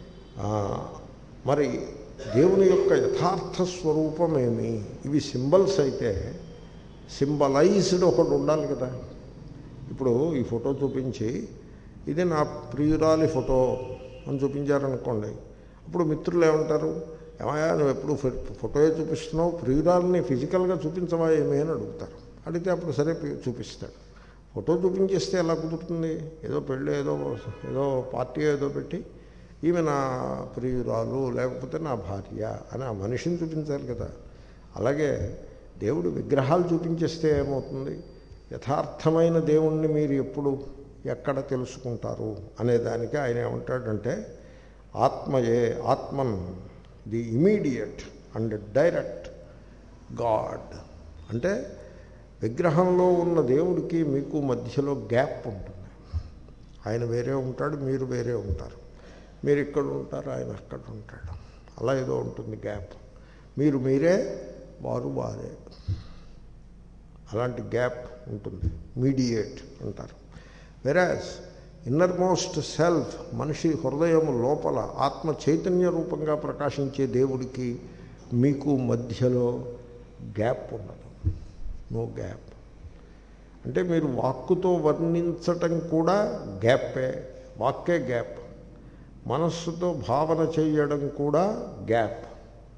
మరి దేవుని యొక్క యథార్థ స్వరూపమేమి? ఇవి సింబల్స్ అయితే సింబలైజ్డ్ ఒకటి ఉండాలి కదా. ఇప్పుడు ఈ ఫోటో చూపించి ఇది నా ప్రియురాలి ఫోటో అని చూపించారనుకోండి, అప్పుడు మిత్రులు ఏమంటారు, ఏమయ్యా నువ్వు ఎప్పుడు ఫోటోయే చూపిస్తున్నావు, ప్రియురాలని ఫిజికల్గా చూపించవా ఏమీ అని అడుగుతారు. అడిగితే అప్పుడు సరే చూపిస్తాడు. ఫోటో చూపించేస్తే ఎలా కుదురుతుంది? ఏదో పెళ్ళి ఏదో ఏదో పార్టీ ఏదో పెట్టి ఈమె నా ప్రియురాలు లేకపోతే నా భార్య అని ఆ మనిషిని చూపించాలి కదా. అలాగే దేవుడు విగ్రహాలు చూపించేస్తే ఏమవుతుంది? యథార్థమైన దేవుణ్ణి మీరు ఎప్పుడు ఎక్కడ తెలుసుకుంటారు అనేదానికి ఆయన ఏమంటాడంటే, ఆత్మయే Atman the immediate and direct God. అంటే విగ్రహంలో ఉన్న దేవుడికి మీకు మధ్యలో గ్యాప్ ఉంటుంది. ఆయన వేరే ఉంటాడు, మీరు వేరే ఉంటారు. మీరు ఇక్కడ ఉంటారు, ఆయన అక్కడ ఉంటాడు. అలా ఏదో ఉంటుంది గ్యాప్. మీరు మీరే, వారు వారే, అలాంటి గ్యాప్ ఉంటుంది. మీడియేట్ అంటారు. వెరాజ్ ఇన్నర్ మోస్ట్ సెల్ఫ్, మనిషి హృదయము లోపల ఆత్మ చైతన్య రూపంగా ప్రకాశించే దేవుడికి మీకు మధ్యలో గ్యాప్ ఉండదు. No gap. అంటే మీరు వాక్కుతో వర్ణించటం కూడా గ్యాపే, వాక్కే గ్యాప్. మనస్సుతో భావన చేయడం కూడా గ్యాప్.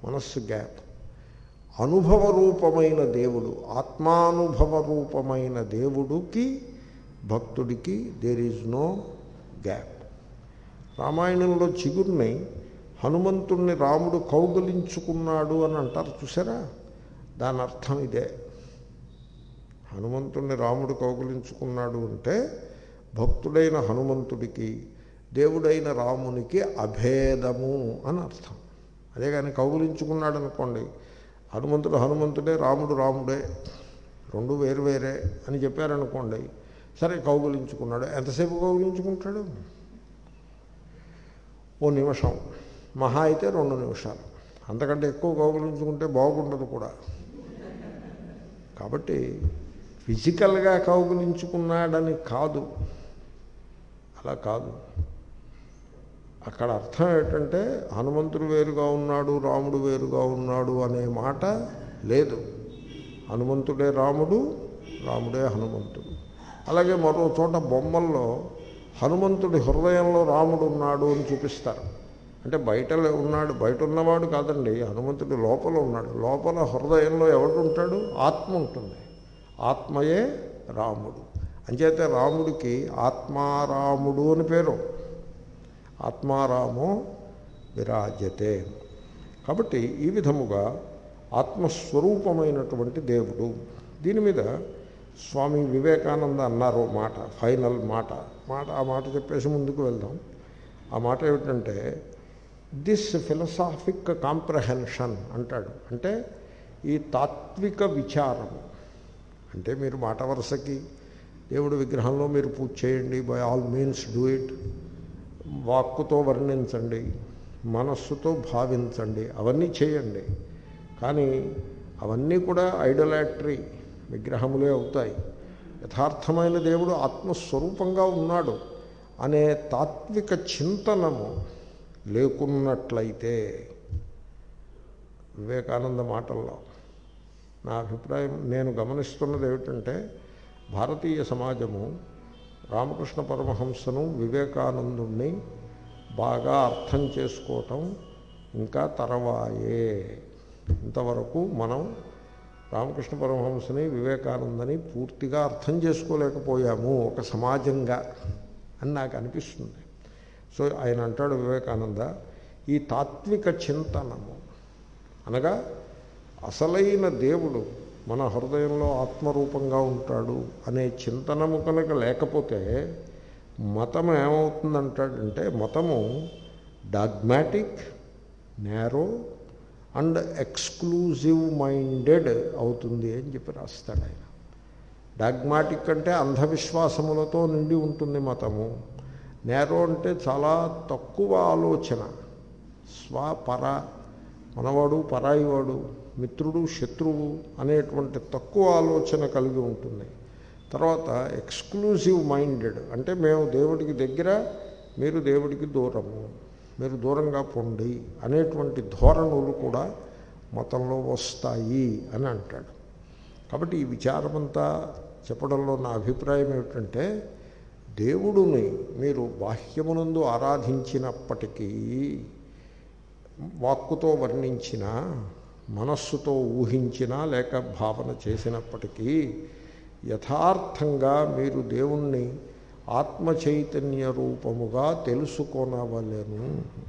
మనస్సు గ్యాప్. అనుభవ రూపమైన దేవుడు, ఆత్మానుభవ రూపమైన దేవుడికి భక్తుడికి దేర్ ఈజ్ నో గ్యాప్. రామాయణంలో చిగురుని హనుమంతుణ్ణి రాముడు కౌగలించుకున్నాడు అని అంటారు చూసారా, దాని అర్థం ఇదే. హనుమంతుణ్ణి రాముడు కౌగలించుకున్నాడు అంటే భక్తుడైన హనుమంతుడికి దేవుడైన రామునికి అభేదము అని అర్థం. అదే కానీ కౌగులించుకున్నాడు అనుకోండి, హనుమంతుడు హనుమంతుడే, రాముడు రాముడే, రెండు వేరు వేరే అని చెప్పారనుకోండి, సరే కౌగులించుకున్నాడు. ఎంతసేపు కౌగులించుకుంటాడు? ఓ నిమిషం, మహా అయితే రెండు నిమిషాలు, అంతకంటే ఎక్కువ కౌగులించుకుంటే బాగుండదు కూడా. కాబట్టి ఫిజికల్గా కౌగులించుకున్నాడని కాదు, అలా కాదు. అక్కడ అర్థం ఏంటంటే హనుమంతుడు వేరుగా ఉన్నాడు, రాముడు వేరుగా ఉన్నాడు అనే మాట లేదు. హనుమంతుడే రాముడు, రాముడే హనుమంతుడు. అలాగే మరో చోట బొమ్మల్లో హనుమంతుడి హృదయంలో రాముడు ఉన్నాడు అని చూపిస్తారు. అంటే బయట ఉన్నాడు, బయట ఉన్నవాడు కాదండి, హనుమంతుడి లోపల ఉన్నాడు. లోపల హృదయంలో ఎవడు ఉంటాడు? ఆత్మ ఉంటుంది. ఆత్మయే రాముడు. అంచేతే రాముడికి ఆత్మారాముడు అని పేరు. ఆత్మారామో విరాజతే. కాబట్టి ఈ విధముగా ఆత్మస్వరూపమైనటువంటి దేవుడు. దీని మీద స్వామి వివేకానంద అన్నారు మాట, ఫైనల్ మాట మాట ఆ మాట చెప్పేసి ముందుకు వెళ్దాం. ఆ మాట ఏమిటంటే, దిస్ ఫిలసాఫిక్ కాంప్రహెన్షన్ అంటాడు. అంటే ఈ తాత్విక విచారము అంటే, మీరు మాట వరుసకి దేవుడి విగ్రహంలో మీరు పూజ చేయండి, by all means do it, వాక్కుతో వర్ణించండి, మనస్సుతో భావించండి, అవన్నీ చేయండి. కానీ అవన్నీ కూడా ఐడలాట్రీ విగ్రహములే అవుతాయి. యథార్థమైన దేవుడు ఆత్మస్వరూపంగా ఉన్నాడు అనే తాత్విక చింతనము లేకున్నట్లయితే, వివేకానంద మాటల్లో నా అభిప్రాయం, నేను గమనిస్తున్నది ఏమిటంటే, భారతీయ సమాజము రామకృష్ణ పరమహంసను వివేకానందుణ్ణి బాగా అర్థం చేసుకోవటం ఇంకా తర్వాయే. ఇంతవరకు మనం రామకృష్ణ పరమహంసని వివేకానందని పూర్తిగా అర్థం చేసుకోలేకపోయాము ఒక సమాజంగా అని నాకు అనిపిస్తుంది. సో ఆయన అంటాడు వివేకానంద, ఈ తాత్విక చింతనము అనగా అసలైన దేవుడు మన హృదయంలో ఆత్మరూపంగా ఉంటాడు అనే చింతనము కనుక లేకపోతే మతం ఏమవుతుందంటాడంటే, మతము dogmatic, narrow and exclusive minded అవుతుంది అని చెప్పి రాస్తాడు ఆయన. డాగ్మాటిక్ అంటే అంధవిశ్వాసములతో నిండి ఉంటుంది మతము. నేరో అంటే చాలా తక్కువ ఆలోచన, స్వపర, మనవాడు పరాయివాడు, మిత్రుడు శత్రువు అనేటువంటి తక్కువ ఆలోచన కలిగి ఉంటుంది. తర్వాత ఎక్స్క్లూజివ్ మైండెడ్ అంటే మేము దేవుడికి దగ్గర, మీరు దేవుడికి దూరము, మీరు దూరంగా పొండి అనేటువంటి ధోరణులు కూడా మతంలో వస్తాయి అని అంటాడు. కాబట్టి ఈ విచారమంతా చెప్పడంలో నా అభిప్రాయం ఏమిటంటే, దేవుడిని మీరు బాహ్యమునందు ఆరాధించినప్పటికీ, వాక్కుతో వర్ణించినా, మనస్సుతో ఊహించినా లేక భావన చేసినప్పటికీ, యథార్థంగా మీరు దేవుణ్ణి ఆత్మ చైతన్య రూపముగా తెలుసుకొనవలెను.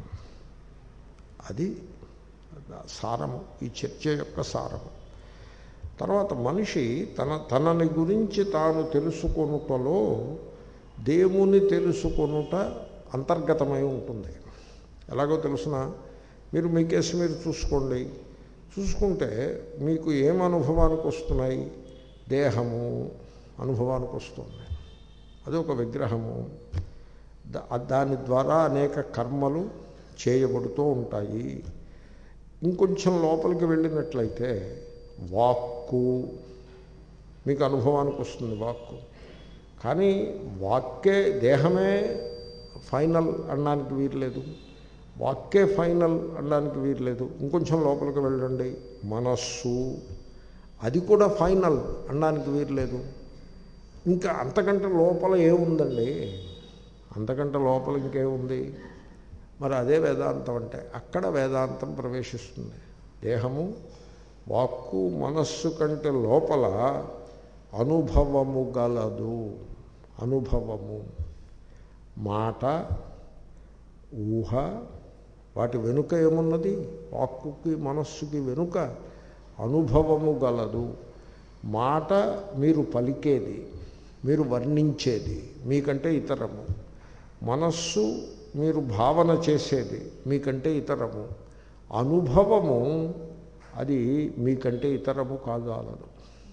అది సారము, ఈ చర్చ యొక్క సారము. తర్వాత మనిషి తన తనని గురించి తాను తెలుసుకొనుటలో దేవుని తెలుసుకొనుట అంతర్గతమై ఉంటుంది. ఎలాగో తెలుసిన, మీరు మీ కేసు మీరు చూసుకోండి. చూసుకుంటే మీకు ఏం అనుభవానికి వస్తున్నాయి? దేహము అనుభవానికి వస్తుంది, అదొక విగ్రహము. దాని ద్వారా అనేక కర్మలు చేయబడుతూ ఉంటాయి. ఇంకొంచెం లోపలికి వెళ్ళినట్లయితే వాక్కు మీకు అనుభవానికి వస్తుంది, వాక్కు. కానీ వాక్కే, దేహమే ఫైనల్ అనడానికి వీరలేదు, వాక్కే ఫైనల్ అనడానికి వీరలేదు. ఇంకొంచెం లోపలికి వెళ్ళండి, మనస్సు, అది కూడా ఫైనల్ అనడానికి వీరలేదు. ఇంకా అంతకంటే లోపల ఏముందండి? అంతకంటే లోపల ఇంకేముంది? మరి అదే వేదాంతం అంటే. అక్కడ వేదాంతం ప్రవేశిస్తుంది. దేహము వాక్కు మనస్సు కంటే లోపల అనుభవము గలదు. అనుభవము, మాట, ఊహ, వాటి వెనుక ఏమున్నది? వాక్కుకి మనస్సుకి వెనుక అనుభవము గలదు. మాట మీరు పలికేది, మీరు వర్ణించేది, మీకంటే ఇతరము. మనస్సు మీరు భావన చేసేది, మీకంటే ఇతరము. అనుభవము అది మీకంటే ఇతరము కాదాలదు,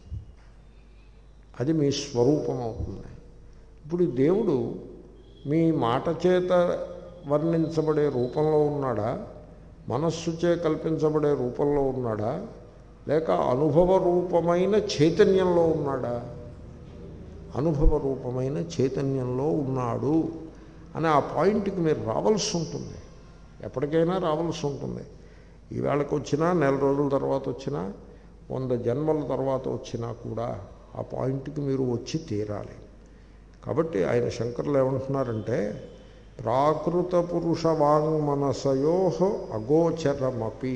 అది మీ స్వరూపం అవుతుంది. ఇప్పుడు దేవుడు మీ మాట చేత వర్ణించబడే రూపంలో ఉన్నాడా, మనస్సుచే కల్పించబడే రూపంలో ఉన్నాడా, లేక అనుభవ రూపమైన చైతన్యంలో ఉన్నాడా? అనుభవ రూపమైన చైతన్యంలో ఉన్నాడు అని ఆ పాయింట్కి మీరు రావాల్సి ఉంటుంది. ఎప్పటికైనా రావాల్సి ఉంటుంది. ఈవేళకి వచ్చినా, నెల రోజుల తర్వాత వచ్చినా, వంద జన్మల తర్వాత వచ్చినా కూడా ఆ పాయింట్కి మీరు వచ్చి తీరాలి. కాబట్టి ఆయన శంకరులు ఏమంటున్నారంటే, ప్రాకృత పురుష వాంగ్మనసయో అగోచరమపి.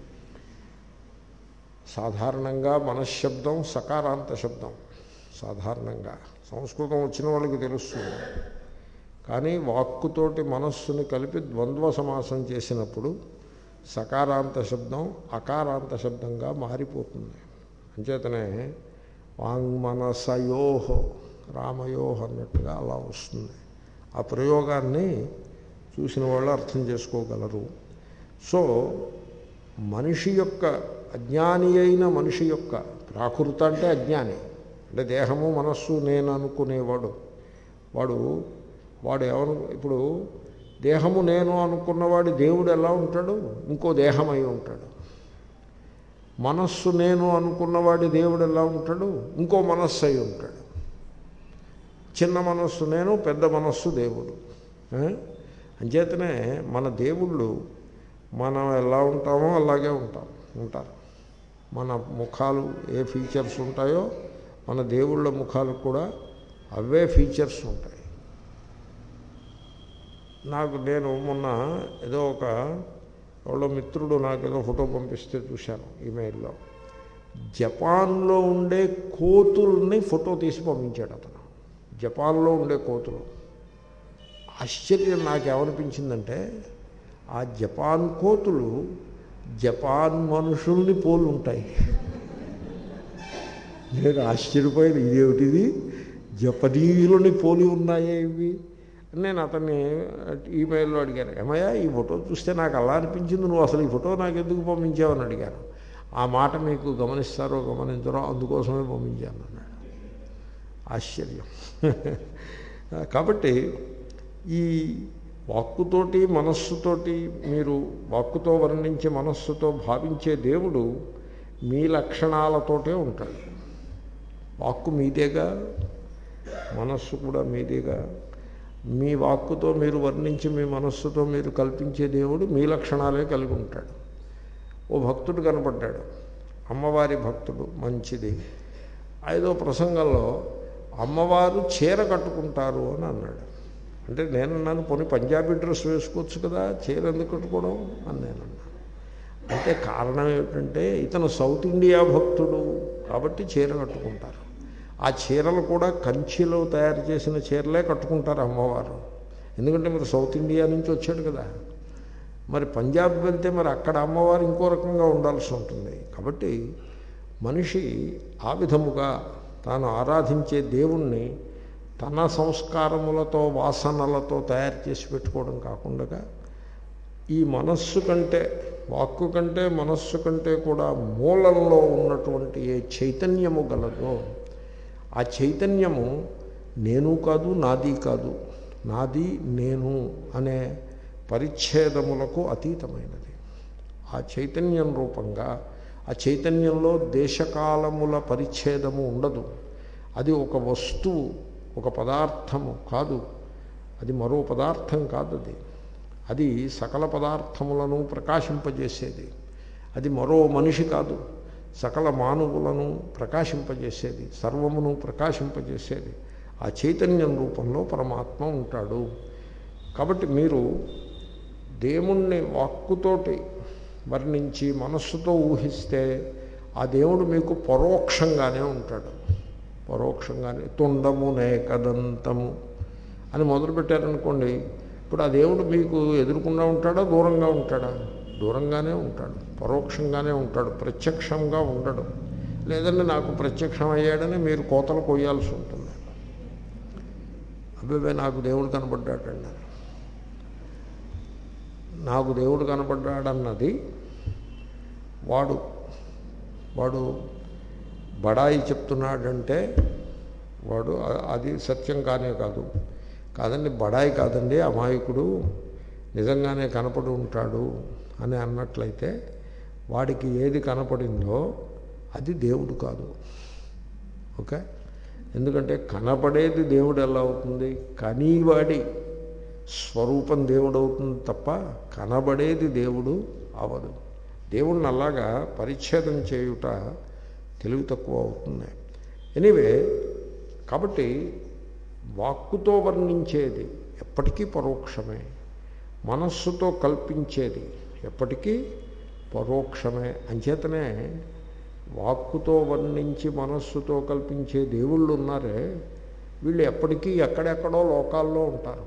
సాధారణంగా మనశ్శబ్దం సకారాంత శబ్దం. సాధారణంగా సంస్కృతం వచ్చిన వాళ్ళకి తెలుస్తుంది. కానీ వాక్కుతోటి మనస్సుని కలిపి ద్వంద్వ సమాసం చేసినప్పుడు సకారాంత శబ్దం అకారాంత శబ్దంగా మారిపోతుంది. అంచేతనే వాంగ్మనసయోహో రామయోహ అన్నట్టుగా అలా వస్తుంది. ఆ ప్రయోగాన్ని చూసిన వాళ్ళు అర్థం చేసుకోగలరు. సో మనిషి యొక్క అజ్ఞాని అయిన మనిషి యొక్క ప్రాకృత అంటే అజ్ఞాని, అంటే దేహము మనస్సు నేను అనుకునేవాడు. వాడు వాడు ఎవరు ఇప్పుడు దేహము నేను అనుకున్నవాడు దేవుడు ఎలా ఉంటాడు? ఇంకో దేహమై ఉంటాడు. మనస్సు నేను అనుకున్నవాడి దేవుడు ఎలా ఉంటాడు? ఇంకో మనస్సు అయి ఉంటాడు. చిన్న మనస్సు నేను, పెద్ద మనస్సు దేవుడు. అంచేతనే మన దేవుళ్ళు మనం ఎలా ఉంటామో అలాగే ఉంటాం ఉంటారు. మన ముఖాలు ఏ ఫీచర్స్ ఉంటాయో మన దేవుళ్ళ ముఖాలు కూడా అవే ఫీచర్స్ ఉంటాయి. నాకు నేను మొన్న ఏదో ఒక ఎవరో మిత్రుడు నాకు ఏదో ఫోటో పంపిస్తే చూశాను ఈమెయిల్లో. జపాన్లో ఉండే కోతుల్ని ఫోటో తీసి పంపించాడు అతను. జపాన్లో ఉండే కోతులు. ఆశ్చర్యం నాకేమనిపించిందంటే, ఆ జపాన్ కోతులు జపాన్ మనుషుల్ని పోలి ఉంటాయి. నేను ఆశ్చర్యపోయాను, ఇదేమిటిది జపనీయులని పోలి ఉన్నాయే ఇవి. నేను అతన్ని ఈమెయిల్లో అడిగాను, ఏమయ్యా ఈ ఫోటో చూస్తే నాకు అలా అనిపించింది, నువ్వు అసలు ఈ ఫోటో నాకు ఎందుకు పంపించావని అడిగాను. ఆ మాట మీకు గమనిస్తారో గమనించారో అందుకోసమే పంపించాను అన్నాడు. ఆశ్చర్యం. కాబట్టి ఈ వాక్కుతోటి మనస్సుతోటి మీరు వాక్కుతో వర్ణించే మనస్సుతో భావించే దేవుడు మీ లక్షణాలతోటే ఉంటాడు. వాక్కు మీదేగా, మనస్సు కూడా మీదేగా. మీ వాక్కుతో మీరు వర్ణించి మీ మనస్సుతో మీరు కల్పించే దేవుడు మీ లక్షణాలే కలిగి ఉంటాడు. ఓ భక్తుడు కనపడ్డాడు, అమ్మవారి భక్తుడు, మంచిది. ఐదో ప్రసంగంలో అమ్మవారు చీర కట్టుకుంటారు అని అన్నాడు. అంటే నేను నన్ను పోనీ పంజాబీ డ్రెస్ వేసుకోవచ్చు కదా, చీర ఎందుకు కట్టుకోవడం అని నేను అన్నాను. అంటే కారణం ఏమిటంటే ఇతను సౌత్ ఇండియా భక్తుడు కాబట్టి చీర కట్టుకుంటారు. ఆ చీరలు కూడా కంచిలో తయారు చేసిన చీరలే కట్టుకుంటారు అమ్మవారు. ఎందుకంటే మరి సౌత్ ఇండియా నుంచి వచ్చాడు కదా. మరి పంజాబ్ వెళ్తే మరి అక్కడ అమ్మవారు ఇంకో రకంగా ఉండాల్సి ఉంటుంది. కాబట్టి మనిషి ఆ విధముగా తాను ఆరాధించే దేవుణ్ణి తన సంస్కారములతో వాసనలతో తయారు చేసి పెట్టుకోవడం కాకుండా ఈ మనస్సు కంటే వాక్కు కంటే మనస్సు కంటే కూడా మూలంలో ఉన్నటువంటి ఏ చైతన్యము గలదో ఆ చైతన్యము నేను కాదు, నాది కాదు, నాది నేను అనే పరిచ్ఛేదములకు అతీతమైనది. ఆ చైతన్యం రూపంగా ఆ చైతన్యంలో దేశకాలముల పరిచ్ఛేదము ఉండదు. అది ఒక వస్తువు, ఒక పదార్థము కాదు, అది మరో పదార్థం కాదు. అది అది సకల పదార్థములను ప్రకాశింపజేసేది. అది మరో మనిషి కాదు, సకల మానవులను ప్రకాశింపజేసేది, సర్వమును ప్రకాశింపజేసేది. ఆ చైతన్యం రూపంలో పరమాత్మ ఉంటాడు. కాబట్టి మీరు దేవుణ్ణి వాక్కుతోటి వర్ణించి మనస్సుతో ఊహిస్తే ఆ దేవుడు మీకు పరోక్షంగానే ఉంటాడు. పరోక్షంగానే తుండము నేకదంతము అని మొదలుపెట్టారనుకోండి, ఇప్పుడు ఆ దేవుడు మీకు ఎదురుకుండా ఉంటాడా దూరంగా ఉంటాడా? దూరంగానే ఉంటాడు, పరోక్షంగానే ఉంటాడు, ప్రత్యక్షంగా ఉండడు. లేదంటే నాకు ప్రత్యక్షం అయ్యాడని మీరు కోతలు కొయ్యాల్సి ఉంటుంది. అబ్బాయి నాకు దేవుడు కనపడ్డాడన్నారు. నాకు దేవుడు కనపడ్డాడన్నది వాడు వాడు బడాయి చెప్తున్నాడంటే వాడు అది సత్యం కానే కాదు. కాదండి బడాయి కాదండి, అమాయకుడు నిజంగానే కనపడి ఉంటాడు అని అన్నట్లయితే వాడికి ఏది కనపడిందో అది దేవుడు కాదు. ఓకే, ఎందుకంటే కనపడేది దేవుడు ఎలా అవుతుంది? కనీవాడి స్వరూపం దేవుడు అవుతుంది తప్ప కనబడేది దేవుడు అవదు. దేవుణ్ణి అలాగా పరిచ్ఛేదం చేయుట తెలివి తక్కువ అవుతుంది. ఎనీవే, కాబట్టి వాక్కుతో వర్ణించేది ఎప్పటికీ పరోక్షమే, మనస్సుతో కల్పించేది ఎప్పటికీ పరోక్షమే. అంచేతనే వాక్కుతో వర్ణించి మనస్సుతో కల్పించే దేవుళ్ళు ఉన్నారే, వీళ్ళు ఎప్పటికీ ఎక్కడెక్కడో లోకాల్లో ఉంటారు.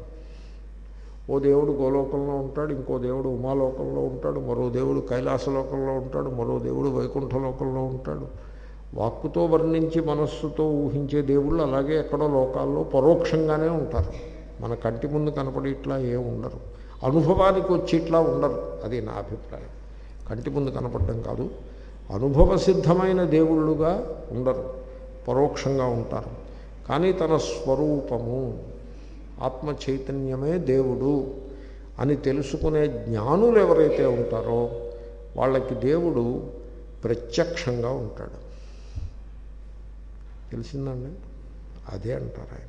ఓ దేవుడు గోలోకంలో ఉంటాడు, ఇంకో దేవుడు ఉమాలోకంలో ఉంటాడు, మరో దేవుడు కైలాసలోకంలో ఉంటాడు, మరో దేవుడు వైకుంఠలోకంలో ఉంటాడు. వాక్కుతో వర్ణించి మనస్సుతో ఊహించే దేవుళ్ళు అలాగే ఎక్కడో లోకాల్లో పరోక్షంగానే ఉంటారు. మన కంటి ముందు కనపడి ఇట్లా ఏం ఉండరు, అనుభవానికి వచ్చి ఇట్లా ఉండరు. అది నా అభిప్రాయం. కంటి ముందు కనపడడం కాదు, అనుభవ సిద్ధమైన దేవుళ్ళుగా ఉండరు, పరోక్షంగా ఉంటారు. కానీ తన స్వరూపము ఆత్మ చైతన్యమే దేవుడు అని తెలుసుకునే జ్ఞానులు ఎవరైతే ఉంటారో వాళ్ళకి దేవుడు ప్రత్యక్షంగా ఉంటాడు. తెలిసిందండి? అదే అంటారు ఆయన.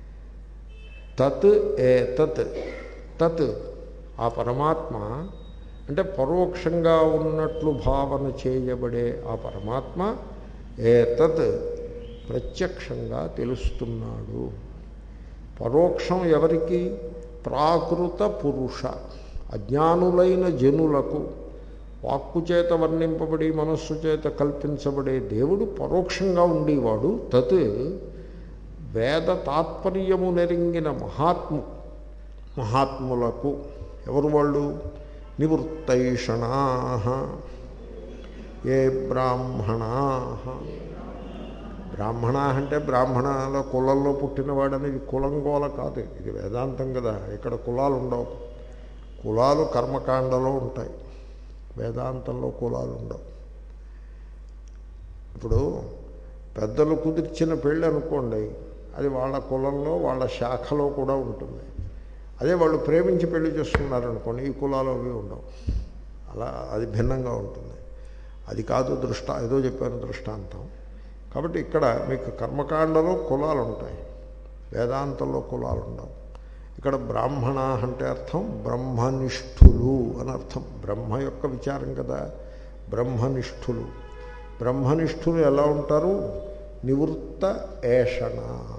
తత్ ఏ తత్ తత్ ఆ పరమాత్మ అంటే పరోక్షంగా ఉన్నట్లు భావన చేయబడే ఆ పరమాత్మ ఏ తత్ ప్రత్యక్షంగా తెలుస్తున్నాడు. పరోక్షం ఎవరికి? ప్రాకృత పురుష అజ్ఞానులైన జనులకు. వాక్కు చేత వర్ణింపబడి మనస్సు చేత కల్పించబడే దేవుడు పరోక్షంగా ఉండేవాడు. తత్ వేద తాత్పర్యము నెరింగిన మహాత్ము మహాత్ములకు. ఎవరు వాళ్ళు? నివృత్తైషణా ఏ బ్రాహ్మణా. బ్రాహ్మణ అంటే బ్రాహ్మణాల కులంలో పుట్టినవాడని. ఇది కులం గోల కాదు, ఇది వేదాంతం కదా. ఇక్కడ కులాలు ఉండవు. కులాలు కర్మకాండలో ఉంటాయి, వేదాంతంలో కులాలు ఉండవు. ఇప్పుడు పెద్దలు కుదిర్చిన పెళ్ళి అనుకోండి, అది వాళ్ళ కులంలో వాళ్ళ శాఖలో కూడా ఉంటుంది. అదే వాళ్ళు ప్రేమించి పెళ్లి చేసుకున్నారనుకోండి, ఈ కులాలు అవి ఉండవు. అలా అది భిన్నంగా ఉంటుంది. అది కాదు దృష్ట ఏదో చెప్పాను దృష్టాంతం. కాబట్టి ఇక్కడ మీకు కర్మకాండలో కులాలు ఉంటాయి, వేదాంతంలో కులాలు ఉండవు. ఇక్కడ బ్రాహ్మణ అంటే అర్థం బ్రహ్మనిష్ఠులు అని అర్థం. బ్రహ్మ యొక్క విచారం కదా బ్రహ్మనిష్ఠులు. బ్రహ్మనిష్ఠులు ఎలా ఉంటారు? నివృత్త ఏషణ,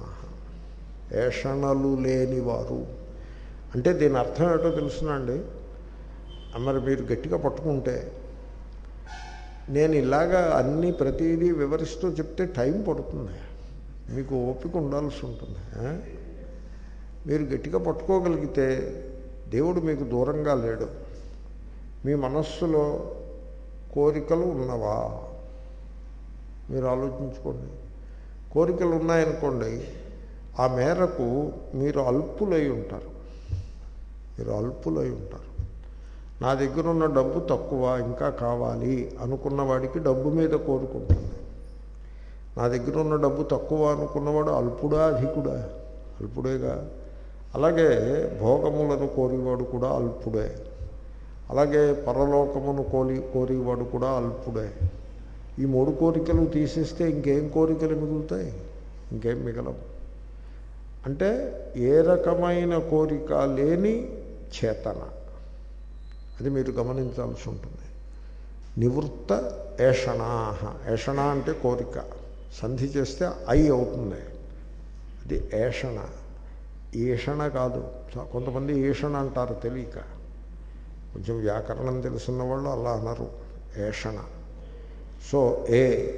ఏషణలు లేనివారు. అంటే దీని అర్థం ఏంటో తెలుసునండి. మరి మీరు గట్టిగా పట్టుకుంటే, నేను ఇలాగా అన్నీ ప్రతిదీ వివరిస్తూ చెప్తే టైం పడుతుంది, మీకు ఓపిక ఉండాల్సి ఉంటుంది. మీరు గట్టిగా పట్టుకోగలిగితే దేవుడు మీకు దూరంగా లేడు. మీ మనస్సులో కోరికలు ఉన్నవా మీరు ఆలోచించుకోండి. కోరికలు ఉన్నాయనుకోండి, ఆ మేరకు మీరు అల్పులై ఉంటారు. మీరు అల్పులై ఉంటారు. నా దగ్గర ఉన్న డబ్బు తక్కువ, ఇంకా కావాలి అనుకున్న వాడికి డబ్బు మీద కోరుకుంటుంది. నా దగ్గర ఉన్న డబ్బు తక్కువ అనుకున్నవాడు అల్పుడా అధికుడా? అల్పుడేగా. అలాగే భోగములను కోరేవాడు కూడా అల్పుడే. అలాగే పరలోకమును కోరి కోరేవాడు కూడా అల్పుడే. ఈ మూడు కోరికలు తీసేస్తే ఇంకేం కోరికలు మిగులుతాయి? ఇంకేం మిగలవు. అంటే ఏ రకమైన కోరిక లేని చేతన, అది మీరు గమనించాల్సి ఉంటుంది. నివృత్త ఏషణా. ఏషణ అంటే కోరిక, సంధి చేస్తే ఐ అవుతుంది, అది ఏషణ. ఈషణ కాదు. కొంతమంది ఈషణ అంటారు తెలియక. కొంచెం వ్యాకరణం తెలుసున్న వాళ్ళు అలా అనరు, ఏషణ. సో ఏ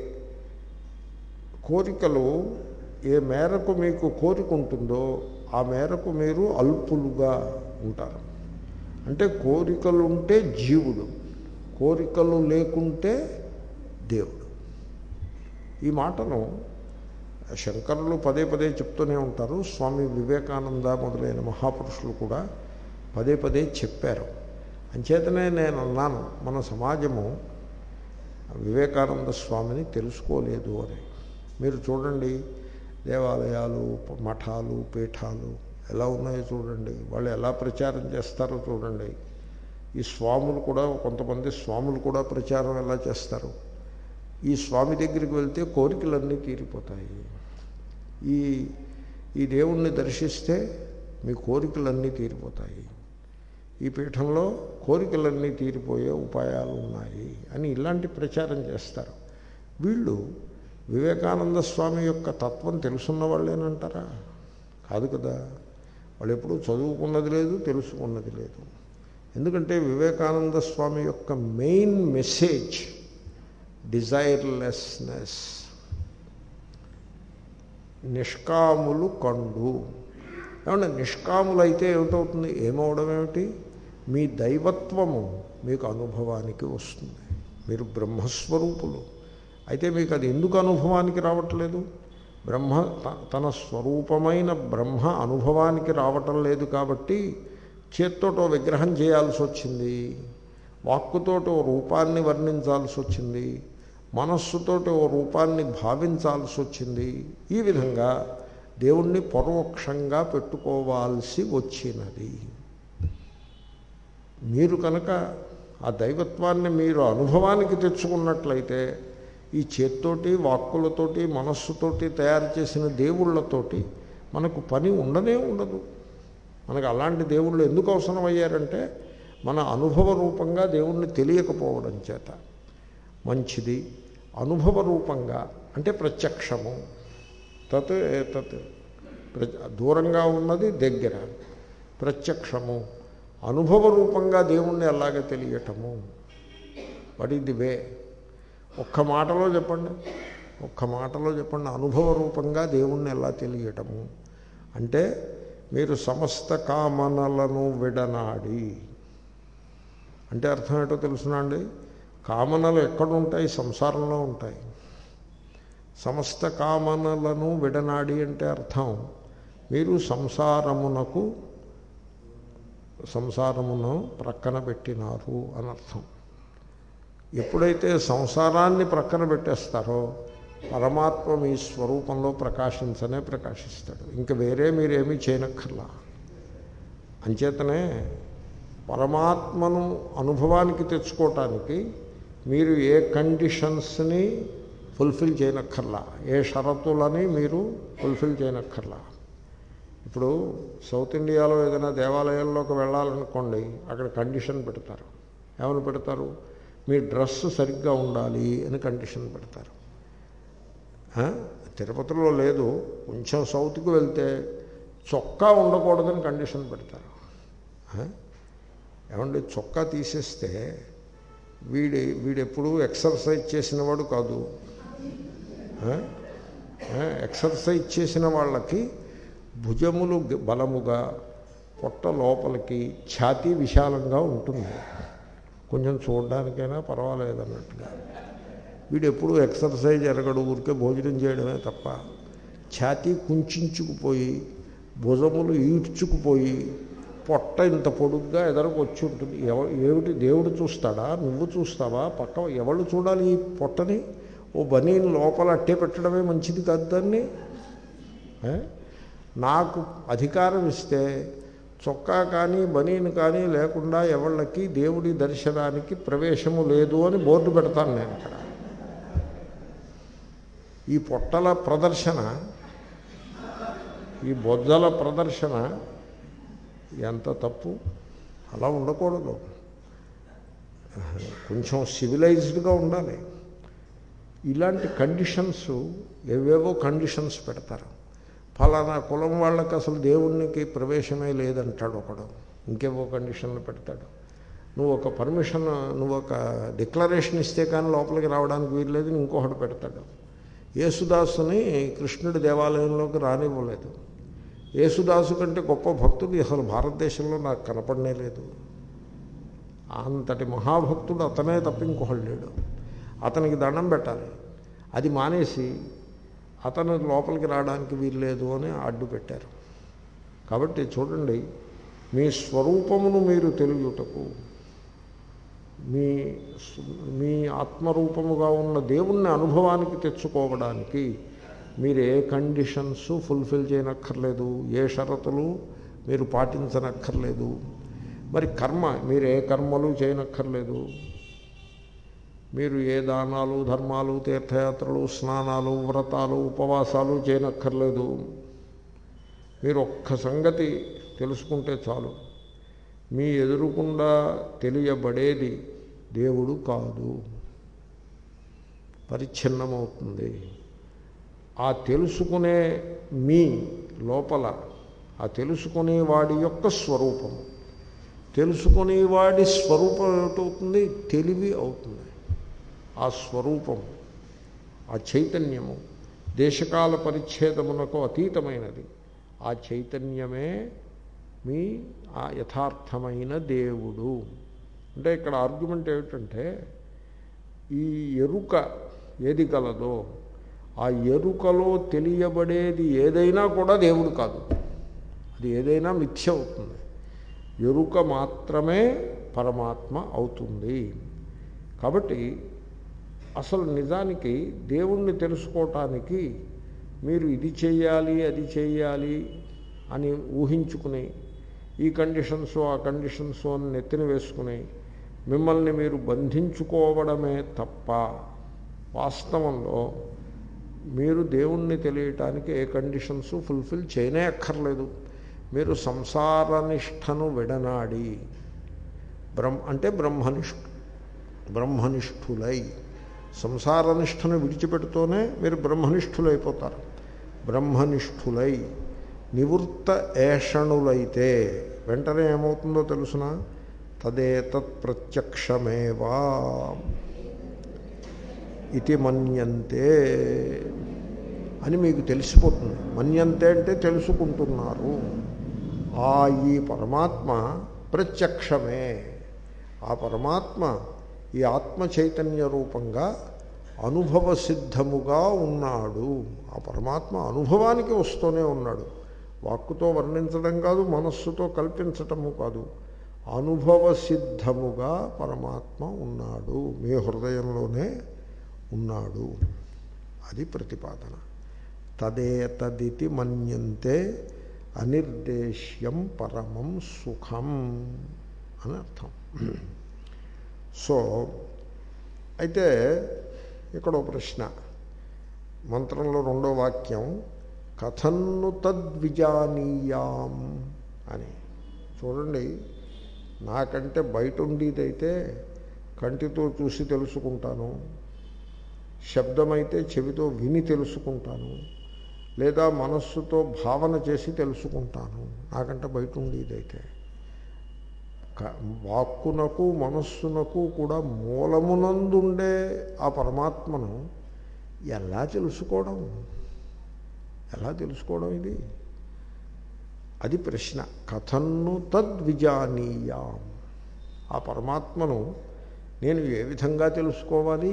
కోరికలు ఏ మేరకు మీకు కోరిక ఉంటుందో ఆ మేరకు మీరు అల్పులుగా ఉంటారు. అంటే కోరికలు ఉంటే జీవుడు, కోరికలు లేకుంటే దేవుడు. ఈ మాటను శంకరులు పదే పదే చెప్తూనే ఉంటారు. స్వామి వివేకానంద మొదలైన మహాపురుషులు కూడా పదే పదే చెప్పారు. అంచేతనే నేను అన్నాను, మన సమాజము వివేకానంద స్వామిని తెలుసుకోలేదు అని. మీరు చూడండి, దేవాలయాలు, మఠాలు, పీఠాలు ఎలా ఉన్నాయో చూడండి, వాళ్ళు ఎలా ప్రచారం చేస్తారో చూడండి. ఈ స్వాములు కూడా, కొంతమంది స్వాములు కూడా ప్రచారం ఎలా చేస్తారు. ఈ స్వామి దగ్గరికి వెళ్తే కోరికలన్నీ తీరిపోతాయి, ఈ ఈ దేవుణ్ణి దర్శిస్తే మీ కోరికలన్నీ తీరిపోతాయి, ఈ పీఠంలో కోరికలన్నీ తీరిపోయే ఉపాయాలు ఉన్నాయి అని ఇలాంటి ప్రచారం చేస్తారు. వీళ్ళు వివేకానంద స్వామి యొక్క తత్వం తెలుసున్న వాళ్ళేనంటారా? కాదు కదా. వాళ్ళు ఎప్పుడూ చదువుకున్నది లేదు, తెలుసుకున్నది లేదు. ఎందుకంటే వివేకానంద స్వామి యొక్క మెయిన్ మెసేజ్ డిజైర్లెస్నెస్. నిష్కాములు కండు. ఏమంటే నిష్కాములైతే ఏమిటవుతుంది? ఏమవడం ఏమిటి? మీ దైవత్వము మీకు అనుభవానికి వస్తుంది. మీరు బ్రహ్మస్వరూపులు అయితే మీకు అది ఎందుకు అనుభవానికి రావట్లేదు? బ్రహ్మ తన స్వరూపమైన బ్రహ్మ అనుభవానికి రావటం లేదు కాబట్టి చేత్తోటో విగ్రహం చేయాల్సి వచ్చింది, వాక్కుతోటి ఓ రూపాన్ని వర్ణించాల్సి వచ్చింది, మనస్సుతోటి ఓ రూపాన్ని భావించాల్సి వచ్చింది. ఈ విధంగా దేవుణ్ణి పరోక్షంగా పెట్టుకోవాల్సి వచ్చినది. మీరు కనుక ఆ దైవత్వాన్ని మీరు అనుభవానికి తెచ్చుకున్నట్లయితే ఈ చేత్తోటి, వాక్కులతోటి, మనస్సుతోటి తయారు చేసిన దేవుళ్ళతోటి మనకు పని ఉండనే ఉండదు. మనకు అలాంటి దేవుళ్ళు ఎందుకు అవసరమయ్యారంటే మన అనుభవ రూపంగా దేవుణ్ణి తెలియకపోవడం చేత. మంచిది. అనుభవ రూపంగా అంటే ప్రత్యక్షము. తత్ తత్ దూరంగా ఉన్నది దగ్గర, ప్రత్యక్షము. అనుభవ రూపంగా దేవుణ్ణి అలాగే తెలియటము. What is the way? ఒక్క మాటలో చెప్పండి, ఒక్క మాటలో చెప్పండి. అనుభవ రూపంగా దేవుణ్ణి ఎలా తెలియటము అంటే మీరు సమస్త కామనలను విడనాడి. అంటే అర్థం ఏంటో తెలుసునా అండి? కామనలు ఎక్కడుంటాయి? సంసారంలో ఉంటాయి. సమస్త కామనలను విడనాడి అంటే అర్థం మీరు సంసారమునకు సంసారమును ప్రక్కన పెట్టినారు అని అర్థం. ఎప్పుడైతే సంసారాన్ని ప్రక్కన పెట్టేస్తారో పరమాత్మ మీ స్వరూపంలో ప్రకాశించనే ప్రకాశిస్తాడు. ఇంకా వేరే మీరేమీ చేయనక్కర్లా. అంచేతనే పరమాత్మను అనుభవానికి తెచ్చుకోవటానికి మీరు ఏ కండిషన్స్ని ఫుల్ఫిల్ చేయనక్కర్లా, ఏ షరతులని మీరు ఫుల్ఫిల్ చేయనక్కర్లా. ఇప్పుడు సౌత్ ఇండియాలో ఏదైనా దేవాలయంలోకి వెళ్ళాలనుకోండి, అక్కడ కండిషన్ పెడతారు. ఏమని పెడతారు? మీ డ్రెస్సు సరిగ్గా ఉండాలి అని కండిషన్ పెడతారు. తిరుపతిలో లేదు, కొంచెం సౌత్కి వెళ్తే చొక్కా ఉండకూడదని కండిషన్ పెడతారు. ఏమండి, చొక్కా తీసేస్తే వీడి వీడెప్పుడు ఎక్సర్సైజ్ చేసినవాడు కాదు. ఎక్సర్సైజ్ చేసిన వాళ్ళకి భుజములు బలముగా, పొట్ట లోపలికి, ఛాతీ విశాలంగా ఉంటుంది. కొంచెం చూడడానికైనా పర్వాలేదన్నట్టుగా. వీడు ఎప్పుడు ఎక్సర్సైజ్ ఎరగడు, ఊరికే భోజనం చేయడమే తప్ప ఛాతీ కుంచుకుపోయి, భుజములు ఈడ్చుకుపోయి, పొట్ట ఇంత పొడుగ్గా ఎదరకు వచ్చి ఉంటుంది. ఎవ ఏమిటి దేవుడు చూస్తాడా? నువ్వు చూస్తావా? పక్క ఎవరు చూడాలి ఈ పొట్టని? ఓ బనీని లోపల అట్టే పెట్టడమే మంచిది కాదు. దాన్ని నాకు అధికారం ఇస్తే చొక్కా కానీ బనీను కానీ లేకుండా ఎవళ్ళకి దేవుడి దర్శనానికి ప్రవేశము లేదు అని బోర్డు పెడతాను నేను ఇక్కడ. ఈ పొట్టల ప్రదర్శన, ఈ బొజ్జల ప్రదర్శన ఎంత తప్పు! అలా ఉండకూడదు. కొంచెం సివిలైజ్డ్గా ఉండాలి. ఇలాంటి కండిషన్స్, ఏవేవో కండిషన్స్ పెడతారు. ఫలానా కులం వాళ్ళకి అసలు దేవునికి ప్రవేశమే లేదంటాడు ఒకడు, ఇంకేవో కండిషన్లు పెడతాడు. నువ్వు ఒక పర్మిషన్, నువ్వు ఒక డిక్లరేషన్ ఇస్తే కానీ లోపలికి రావడానికి వీల్లేదు, ఇంకొకటి పెడతాడు. యేసుదాసుని కృష్ణుడి దేవాలయంలోకి రానివ్వలేదు. యేసుదాసు కంటే గొప్ప భక్తుడు అసలు భారతదేశంలో నాకు కనపడనే లేదు. అంతటి మహాభక్తుడు అతనే తప్ప ఇంకొకడు లేడు. అతనికి దండం పెట్టాలి, అది మానేసి అతను లోపలికి రావడానికి వీల్లేదు అని అడ్డు పెట్టారు. కాబట్టి చూడండి, మీ స్వరూపమును మీరు తెలియుటకు, మీ మీ ఆత్మరూపముగా ఉన్న దేవుణ్ణి అనుభవానికి తెచ్చుకోవడానికి మీరు ఏ కండిషన్స్ ఫుల్ఫిల్ చేయనక్కర్లేదు, ఏ షరతులు మీరు పాటించనక్కర్లేదు. మరి కర్మ, మీరు ఏ కర్మలు చేయనక్కర్లేదు, మీరు ఏ దానాలు ధర్మాలు తీర్థయాత్రలు స్నానాలు వ్రతాలు ఉపవాసాలు చేయనక్కర్లేదు. మీరు ఒక్క సంగతి తెలుసుకుంటే చాలు, మీ ఎదురుకుండా తెలియబడేది దేవుడు కాదు, పరిచ్ఛిన్నమవుతుంది. ఆ తెలుసుకునే మీ లోపల ఆ తెలుసుకునే వాడి యొక్క స్వరూపము, తెలుసుకునే వాడి స్వరూపం ఏమిటవుతుంది? తెలివి అవుతుంది. ఆ స్వరూపం, ఆ చైతన్యము దేశకాల పరిచ్ఛేదమునకు అతీతమైనది. ఆ చైతన్యమే మీ ఆ యథార్థమైన దేవుడు. అంటే ఇక్కడ ఆర్గ్యుమెంట్ ఏమిటంటే, ఈ ఎరుక ఏది కలదో ఆ ఎరుకలో తెలియబడేది ఏదైనా కూడా దేవుడు కాదు, అది ఏదైనా మిథ్య అవుతుంది. ఎరుక మాత్రమే పరమాత్మ అవుతుంది. కాబట్టి అసలు నిజానికి దేవుణ్ణి తెలుసుకోవటానికి మీరు ఇది చేయాలి అది చేయాలి అని ఊహించుకుని, ఈ కండిషన్స్ ఆ కండిషన్స్ అని నెత్తిన వేసుకుని మిమ్మల్ని మీరు బంధించుకోవడమే తప్ప వాస్తవంలో మీరు దేవుణ్ణి తెలియటానికి ఏ కండిషన్స్ ఫుల్ఫిల్ చేయనే అక్కర్లేదు. మీరు సంసారనిష్టను విడనాడి బ్రహ్మ అంటే బ్రహ్మనిష్ఠు బ్రహ్మనిష్ఠులై సంసారనిష్టను విడిచిపెడుతూనే మీరు బ్రహ్మనిష్ఠులైపోతారు. బ్రహ్మనిష్ఠులై నివృత్త ఏషణులైతే వెంటనే ఏమవుతుందో తెలుసిన, తదేతత్ ప్రత్యక్షమేవా ఇది మన్యంతే అని మీకు తెలిసిపోతుంది. మన్యంతే అంటే తెలుసుకుంటున్నారు. ఆ ఈ పరమాత్మ ప్రత్యక్షమే, ఆ పరమాత్మ ఈ ఆత్మ చైతన్య రూపంగా అనుభవ సిద్ధముగా ఉన్నాడు. ఆ పరమాత్మ అనుభవానికి వస్తూనే ఉన్నాడు. వాక్కుతో వర్ణించడం కాదు, మనస్సుతో కల్పించటము కాదు, అనుభవ సిద్ధముగా పరమాత్మ ఉన్నాడు, మీ హృదయంలోనే ఉన్నాడు. అది ప్రతిపాదన. తదేతదితి మన్యంతే అనిర్దేశ్యం పరమం సుఖం అని అర్థం. సో అయితే ఇక్కడ ఒక ప్రశ్న, మంత్రంలో రెండో వాక్యం కథన్ను తద్విజానీయాం అని. చూడండి, నాకంటే బయట ఉండేదైతే కంటితో చూసి తెలుసుకుంటాను, శబ్దమైతే చెవితో విని తెలుసుకుంటాను, లేదా మనస్సుతో భావన చేసి తెలుసుకుంటాను. నాకంటే బయట ఉండేదైతే వాక్కునకు మనస్సునకు కూడా మూలమునందుండే ఆ పరమాత్మను ఎలా తెలుసుకోవడం ఎలా తెలుసుకోవడం ఇది అది ప్రశ్న. కథన్ను తద్విజానీయాం, ఆ పరమాత్మను నేను ఏ విధంగా తెలుసుకోవాలి?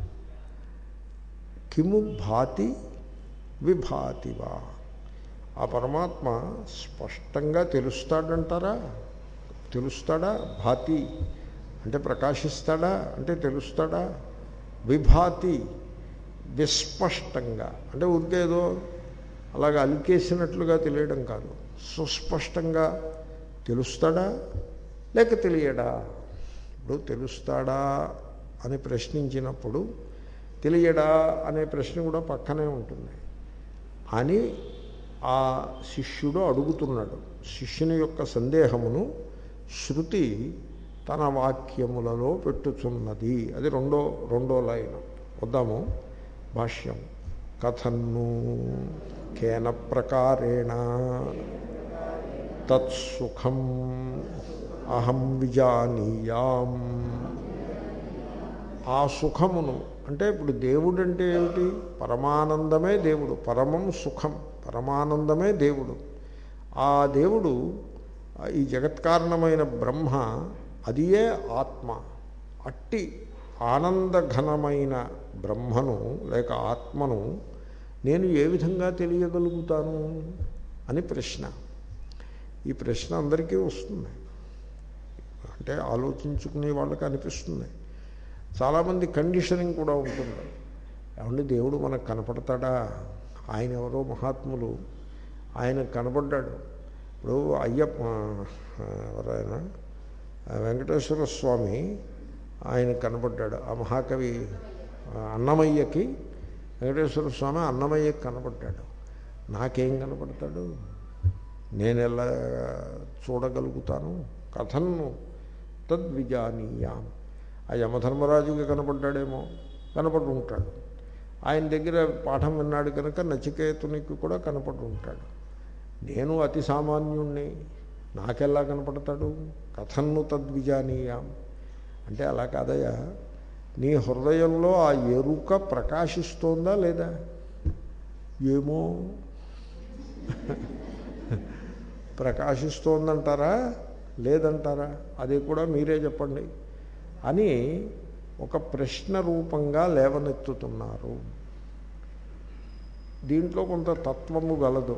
కిము భాతి విభాతివా, ఆ పరమాత్మ స్పష్టంగా తెలుస్తాడంటారా? తెలుస్తాడా? భాతి అంటే ప్రకాశిస్తాడా అంటే తెలుస్తాడా? విభాతి విస్పష్టంగా అంటే ఊరికేదో అలాగ అలికేసినట్లుగా తెలియడం కాదు, సుస్పష్టంగా తెలుస్తాడా లేక తెలియడా? ఇప్పుడు తెలుస్తాడా అని ప్రశ్నించినప్పుడు తెలియడా అనే ప్రశ్న కూడా పక్కనే ఉంటుంది అని ఆ శిష్యుడు అడుగుతున్నాడు. శిష్యుని యొక్క సందేహమును శృతి తన వాక్యములలో పెట్టుచున్నది. అది రెండో రెండో లైన్. వద్దాము భాష్యం. కథన్ను కేన ప్రకారేణ తత్సుఖం అహం విజానీయాం. ఆ సుఖమును అంటే ఇప్పుడు దేవుడు అంటే ఏమిటి? పరమానందమే దేవుడు. పరమం సుఖం, పరమానందమే దేవుడు. ఆ దేవుడు ఈ జగత్కారణమైన బ్రహ్మ అదియే ఆత్మ. అట్టి ఆనందఘనమైన బ్రహ్మను లేక ఆత్మను నేను ఏ విధంగా తెలియగలుగుతాను అని ప్రశ్న. ఈ ప్రశ్న అందరికీ వస్తుంది. అంటే ఆలోచించుకునే వాళ్ళకి అనిపిస్తుంది. చాలామంది కండిషనింగ్ కూడా ఉంటుంది. ఏమంటే దేవుడు మనకు కనపడతాడా? ఆయన ఎవరో మహాత్ములు, ఆయన కనపడ్డాడు. ఇప్పుడు అయ్యప్ప ఎవరైనా వెంకటేశ్వర స్వామి ఆయన కనపడ్డాడు. ఆ మహాకవి అన్నమయ్యకి వెంకటేశ్వర స్వామి అన్నమయ్యకి కనపడ్డాడు. నాకేం కనపడతాడు? నేను ఎలా చూడగలుగుతాను? కథను తద్విజానీయాం. ఆ యమధర్మరాజుకి కనపడ్డాడేమో, కనపడి ఉంటాడు. ఆయన దగ్గర పాఠం విన్నాడు కనుక నచికేతునికి కూడా కనపడి ఉంటాడు. నేను అతి సామాన్యుణ్ణి, నాకెలా కనపడతాడు? కథన్ను తద్విజానీయాం అంటే అలా కాదయ్యా. నీ హృదయంలో ఆ ఎరుక ప్రకాశిస్తోందా లేదా? ఏమో ప్రకాశిస్తోందంటారా లేదంటారా? అది కూడా మీరే చెప్పండి అని ఒక ప్రశ్న రూపంగా లేవనెత్తుతున్నారు. దీంట్లో కొంత తత్వము గలదు.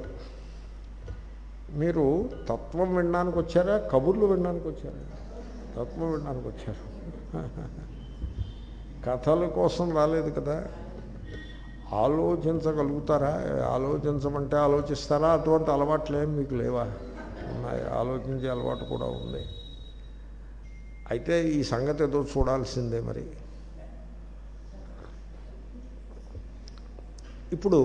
మీరు తత్వం వినడానికి వచ్చారా, కబుర్లు వినడానికి వచ్చారా? తత్వం వినడానికి వచ్చారు. కథల కోసం రాలేదు కదా. ఆలోచించగలుగుతారా? ఆలోచించమంటే ఆలోచిస్తారా? అటువంటి అలవాట్లేం మీకు లేవా? ఉన్నాయి. ఆలోచించే అలవాటు కూడా ఉంది. అయితే ఈ సంగతి ఏదో చూడాల్సిందే. మరి ఇప్పుడు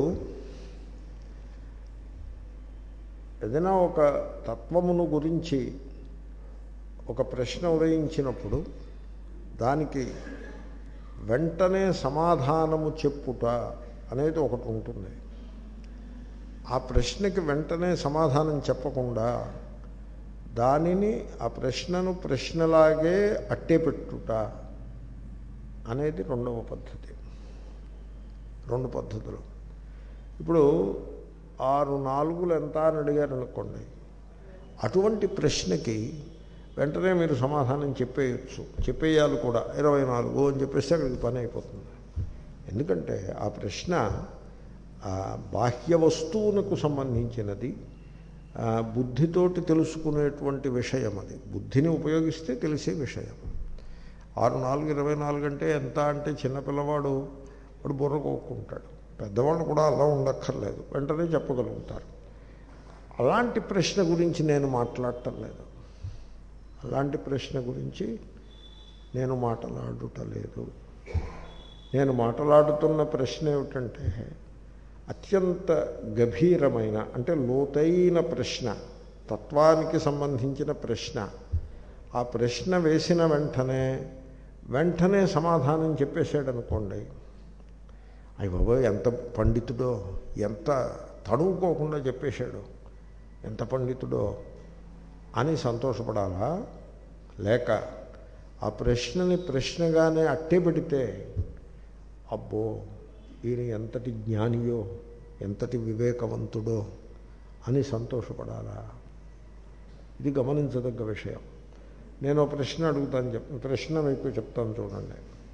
ఏదైనా ఒక తత్వమును గురించి ఒక ప్రశ్న ఉదయించినప్పుడు దానికి వెంటనే సమాధానము చెప్పుట అనేది ఒకటి ఉంటుంది. ఆ ప్రశ్నకి వెంటనే సమాధానం చెప్పకుండా దానిని ఆ ప్రశ్నను ప్రశ్నలాగే అట్టే పెట్టుట అనేది రెండవ పద్ధతి. రెండు పద్ధతులు. ఇప్పుడు ఆరు నాలుగులు ఎంత అని అడిగారు అనుకోండి, అటువంటి ప్రశ్నకి వెంటనే మీరు సమాధానం చెప్పేయచ్చు, చెప్పేయాలి కూడా. ఇరవై నాలుగు అని చెప్పేస్తే అక్కడికి పని అయిపోతుంది. ఎందుకంటే ఆ ప్రశ్న బాహ్య వస్తువునకు సంబంధించినది, బుద్ధితోటి తెలుసుకునేటువంటి విషయం. అది బుద్ధిని ఉపయోగిస్తే తెలిసే విషయం. ఆరు నాలుగు ఇరవై నాలుగు అంటే ఎంత అంటే చిన్నపిల్లవాడు వాడు బుర్ర కోక్కుంటాడు. పెద్దవాళ్ళు కూడా అలా ఉండక్కర్లేదు, వెంటనే చెప్పగలుగుతారు. అలాంటి ప్రశ్న గురించి నేను మాట్లాడటం లేదు. అలాంటి ప్రశ్న గురించి నేను మాట్లాడుటలేదు. నేను మాట్లాడుతున్న ప్రశ్న ఏమిటంటే అత్యంత గభీరమైన అంటే లోతైన ప్రశ్న, తత్వానికి సంబంధించిన ప్రశ్న. ఆ ప్రశ్న వేసిన వెంటనే వెంటనే సమాధానం చెప్పేశాడు అనుకోండి, అయ్య బాబోయ్ ఎంత పండితుడో, ఎంత తడువుకోకుండా చెప్పేశాడు, ఎంత పండితుడో అని సంతోషపడాలా? లేక ఆ ప్రశ్నని ప్రశ్నగానే అట్టే పెడితే అబ్బో ఈయన ఎంతటి జ్ఞానియో, ఎంతటి వివేకవంతుడో అని సంతోషపడాలా? ఇది గమనించదగ్గ విషయం. నేను ప్రశ్న అడుగుతాను, చెప్ ప్రశ్న మీకు చెప్తాను చూడండి.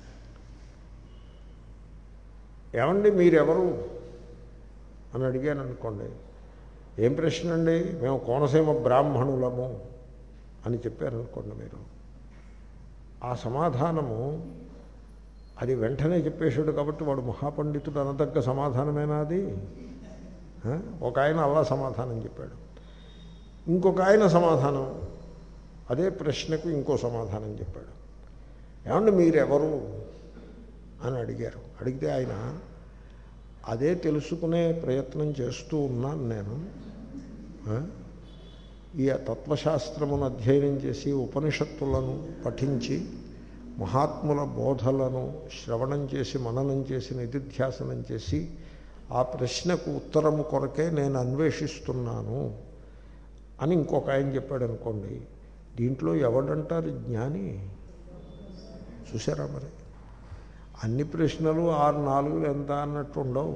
ఏమండి మీరెవరు అని అడిగాను అనుకోండి, ఏం ప్రశ్న అండి? మేము కోనసీమ బ్రాహ్మణులము అని చెప్పారనుకోండి మీరు. ఆ సమాధానము అది వెంటనే చెప్పేశాడు కాబట్టి వాడు మహాపండితుడు అనదగ్గ సమాధానమేనా అది? ఒక ఆయన అలా సమాధానం చెప్పాడు, ఇంకొక ఆయన సమాధానం అదే ప్రశ్నకు ఇంకో సమాధానం చెప్పాడు. ఏమండి మీరెవరు అని అడిగారు. అడిగితే ఆయన అదే తెలుసుకునే ప్రయత్నం చేస్తూ ఉన్నాను నేను. ఈ తత్వశాస్త్రమును అధ్యయనం చేసి ఉపనిషత్తులను పఠించి మహాత్ముల బోధలను శ్రవణం చేసి మననం చేసి నిధిధ్యాసనం చేసి ఆ ప్రశ్నకు ఉత్తరము కొరకే నేను అన్వేషిస్తున్నాను అని ఇంకొక ఆయన చెప్పాడు అనుకోండి, దీంట్లో ఎవడంటారు జ్ఞాని? చూసారా మరి? అన్ని ప్రశ్నలు ఆరు నాలుగులు ఎంత అన్నట్టు ఉండవు.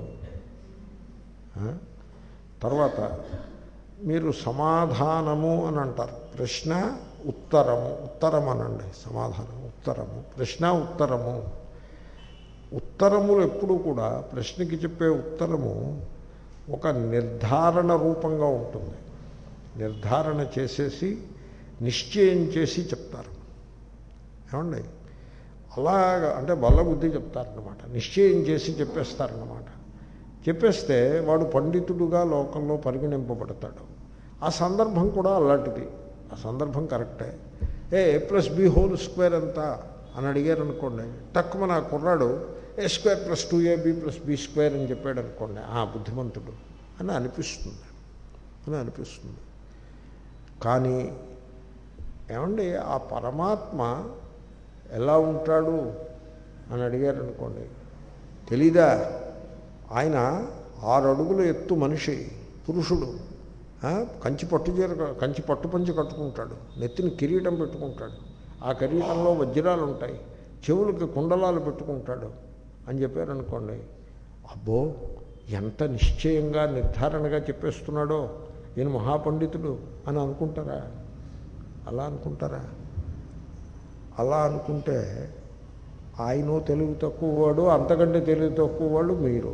తర్వాత మీరు సమాధానము అని అంటారు. ప్రశ్న ఉత్తరము, ఉత్తరం అనండి, సమాధానం ఉత్తరము, ప్రశ్న ఉత్తరము. ఉత్తరములు ఎప్పుడు కూడా ప్రశ్నకి చెప్పే ఉత్తరము ఒక నిర్ధారణ రూపంగా ఉంటుంది. నిర్ధారణ చేసేసి నిశ్చయం చేసి చెప్తారు. ఏమండి? అలాగా అంటే బల్ల బుద్ధి చెప్తారన్నమాట. నిశ్చయం చేసి చెప్పేస్తారన్నమాట. చెప్పేస్తే వాడు పండితుడుగా లోకంలో పరిగణింపబడతాడు. ఆ సందర్భం కూడా అలాంటిది. ఆ సందర్భం కరెక్టే. A a plus b whole square ఎంత అని అడిగారు అనుకోండి, తక్కువ నా కుర్రాడు a square plus two a b plus b square అని చెప్పాడు అనుకోండి, ఆ బుద్ధిమంతుడు అని అనిపిస్తుంది అని అనిపిస్తుంది. కానీ ఏమండి, ఆ పరమాత్మ ఎలా ఉంటాడు అని అడిగారు అనుకోండి, తెలీదా? ఆయన ఆరు అడుగుల ఎత్తు మనిషి, పురుషుడు, కంచి పట్టు చీర కంచి పట్టు పంచి కట్టుకుంటాడు, నెత్తిని కిరీటం పెట్టుకుంటాడు, ఆ కిరీటంలో వజ్రాలు ఉంటాయి, చెవులకి కుండలాలు పెట్టుకుంటాడు అని చెప్పారనుకోండి, అబ్బో ఎంత నిశ్చయంగా నిర్ధారణగా చెప్పేస్తున్నాడో, ఈయన మహాపండితుడు అని అనుకుంటారా? అలా అనుకుంటారా? అలా అనుకుంటే ఆయన తెలివి తక్కువ వాడు, అంతకంటే తెలివి తక్కువ వాళ్ళు మీరు.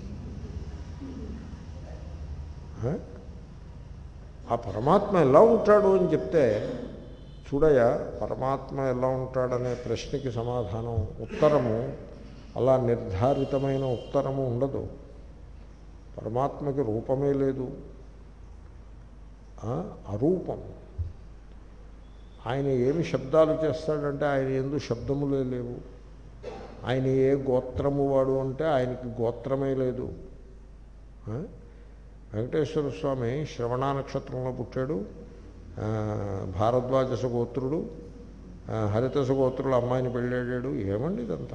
ఆ పరమాత్మ ఎలా ఉంటాడు అని చెప్తే, చూడయా పరమాత్మ ఎలా ఉంటాడనే ప్రశ్నకి సమాధానం ఉత్తరము అలా నిర్ధారితమైన ఉత్తరము ఉండదు. పరమాత్మకి రూపమే లేదు, అరూపం. ఆయన ఏమి శబ్దాలు చేస్తాడంటే ఆయన ఎందు శబ్దములే లేవు. ఆయన ఏ గోత్రము వాడు అంటే ఆయనకి గోత్రమే లేదు. వెంకటేశ్వర స్వామి శ్రవణ నక్షత్రంలో పుట్టాడు, భారద్వాజస గోత్రుడు, హరితస గోత్రుడు అమ్మాయిని పెళ్ళాడాడు. ఏమండి ఇదంతా?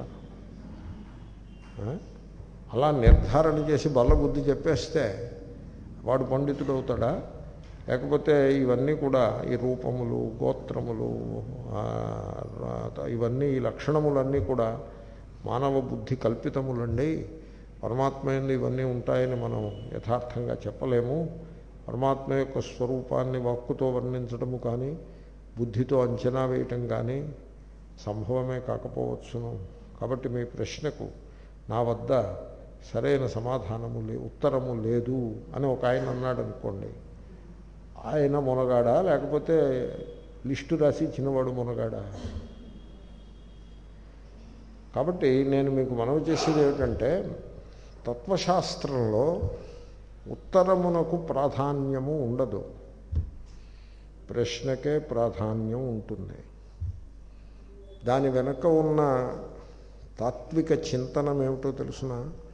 అలా నిర్ధారణ చేసి బల్ల బుద్ధి చెప్పేస్తే వాడు పండితుడు అవుతాడా? లేకపోతే ఇవన్నీ కూడా ఈ రూపములు, గోత్రములు, ఇవన్నీ ఈ లక్షణములన్నీ కూడా మానవ బుద్ధి కల్పితములండి. పరమాత్మ యందు ఇవన్నీ ఉంటాయని మనం యథార్థంగా చెప్పలేము. పరమాత్మ యొక్క స్వరూపాన్ని వాక్కుతో వర్ణించడము కానీ బుద్ధితో అంచనా వేయటం కానీ సంభవమే కాకపోవచ్చును. కాబట్టి మీ ప్రశ్నకు నా వద్ద సరైన సమాధానము లే ఉత్తరము లేదు అని ఒక ఆయన అన్నాడు అనుకోండి, ఆయన మునగాడా లేకపోతే లిస్టు రాసి ఇచ్చినవాడు మునగాడా? కాబట్టి నేను మీకు మనవి చేసేది ఏమిటంటే, తత్వశాస్త్రంలో ఉత్తరమునకు ప్రాధాన్యము ఉండదు, ప్రశ్నకే ప్రాధాన్యం ఉంటుంది. దాని వెనుక ఉన్న తాత్విక చింతనం ఏమిటో తెలుసిన?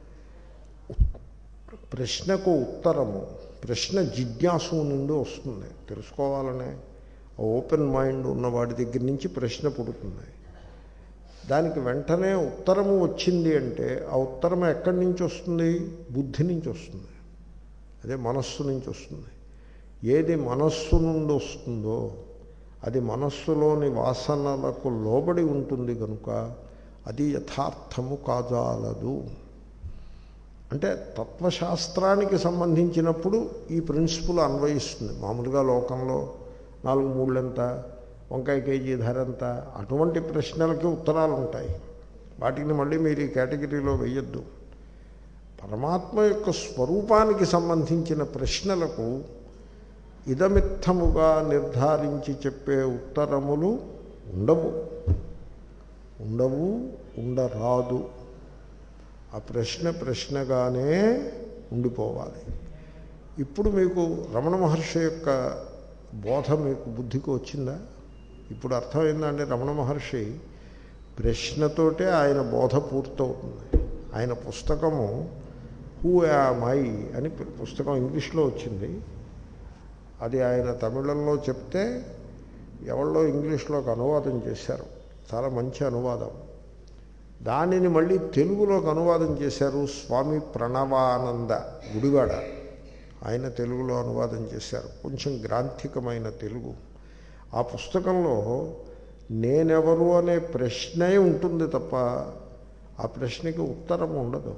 ప్రశ్నకు ఉత్తరము ప్రశ్న జిజ్ఞాసు నుండి వస్తుంది. తెలుసుకోవాలనే ఓపెన్ మైండ్ ఉన్నవాడి దగ్గర నుంచి ప్రశ్న పుడుతుంది. దానికి వెంటనే ఉత్తరము వచ్చింది అంటే ఆ ఉత్తరం ఎక్కడి నుంచి వస్తుంది? బుద్ధి నుంచి వస్తుంది, అదే మనస్సు నుంచి వస్తుంది. ఏది మనస్సు నుండి వస్తుందో అది మనస్సులోని వాసనలకు లోబడి ఉంటుంది కనుక అది యథార్థము కాజాలదు. అంటే తత్వశాస్త్రానికి సంబంధించినప్పుడు ఈ ప్రిన్సిపుల్ అన్వయిస్తుంది. మామూలుగా లోకంలో నాలుగు మూళ్ళెంత, వంకాయ కేజీ ధర ఎంత, అటువంటి ప్రశ్నలకి ఉత్తరాలు ఉంటాయి. వాటిని మళ్ళీ మీరు ఈ కేటగిరీలో వేయొద్దు. పరమాత్మ యొక్క స్వరూపానికి సంబంధించిన ప్రశ్నలకు ఇదమిత్తముగా నిర్ధారించి చెప్పే ఉత్తరములు ఉండవు ఉండవు ఉండరాదు. ఆ ప్రశ్న ప్రశ్నగానే ఉండిపోవాలి. ఇప్పుడు మీకు రమణ మహర్షి యొక్క బోధ మీకు బుద్ధికి వచ్చిందా? ఇప్పుడు అర్థమైందండి. రమణ మహర్షి ప్రశ్నతోటే ఆయన బోధ పూర్తవుతుంది. ఆయన పుస్తకము హూ యామ్ ఐ అని పుస్తకం ఇంగ్లీష్లో వచ్చింది. అది ఆయన తమిళంలో చెప్తే ఎవరో ఇంగ్లీష్లోకి అనువాదం చేశారు. చాలా మంచి అనువాదం. దానిని మళ్ళీ తెలుగులోకి అనువాదం చేశారు స్వామి ప్రణవానంద గుడివాడ. ఆయన తెలుగులో అనువాదం చేశారు, కొంచెం గ్రాంథికమైన తెలుగు. ఆ పుస్తకంలో నేనెవరు అనే ప్రశ్నే ఉంటుంది తప్ప ఆ ప్రశ్నకి ఉత్తరం ఉండదు.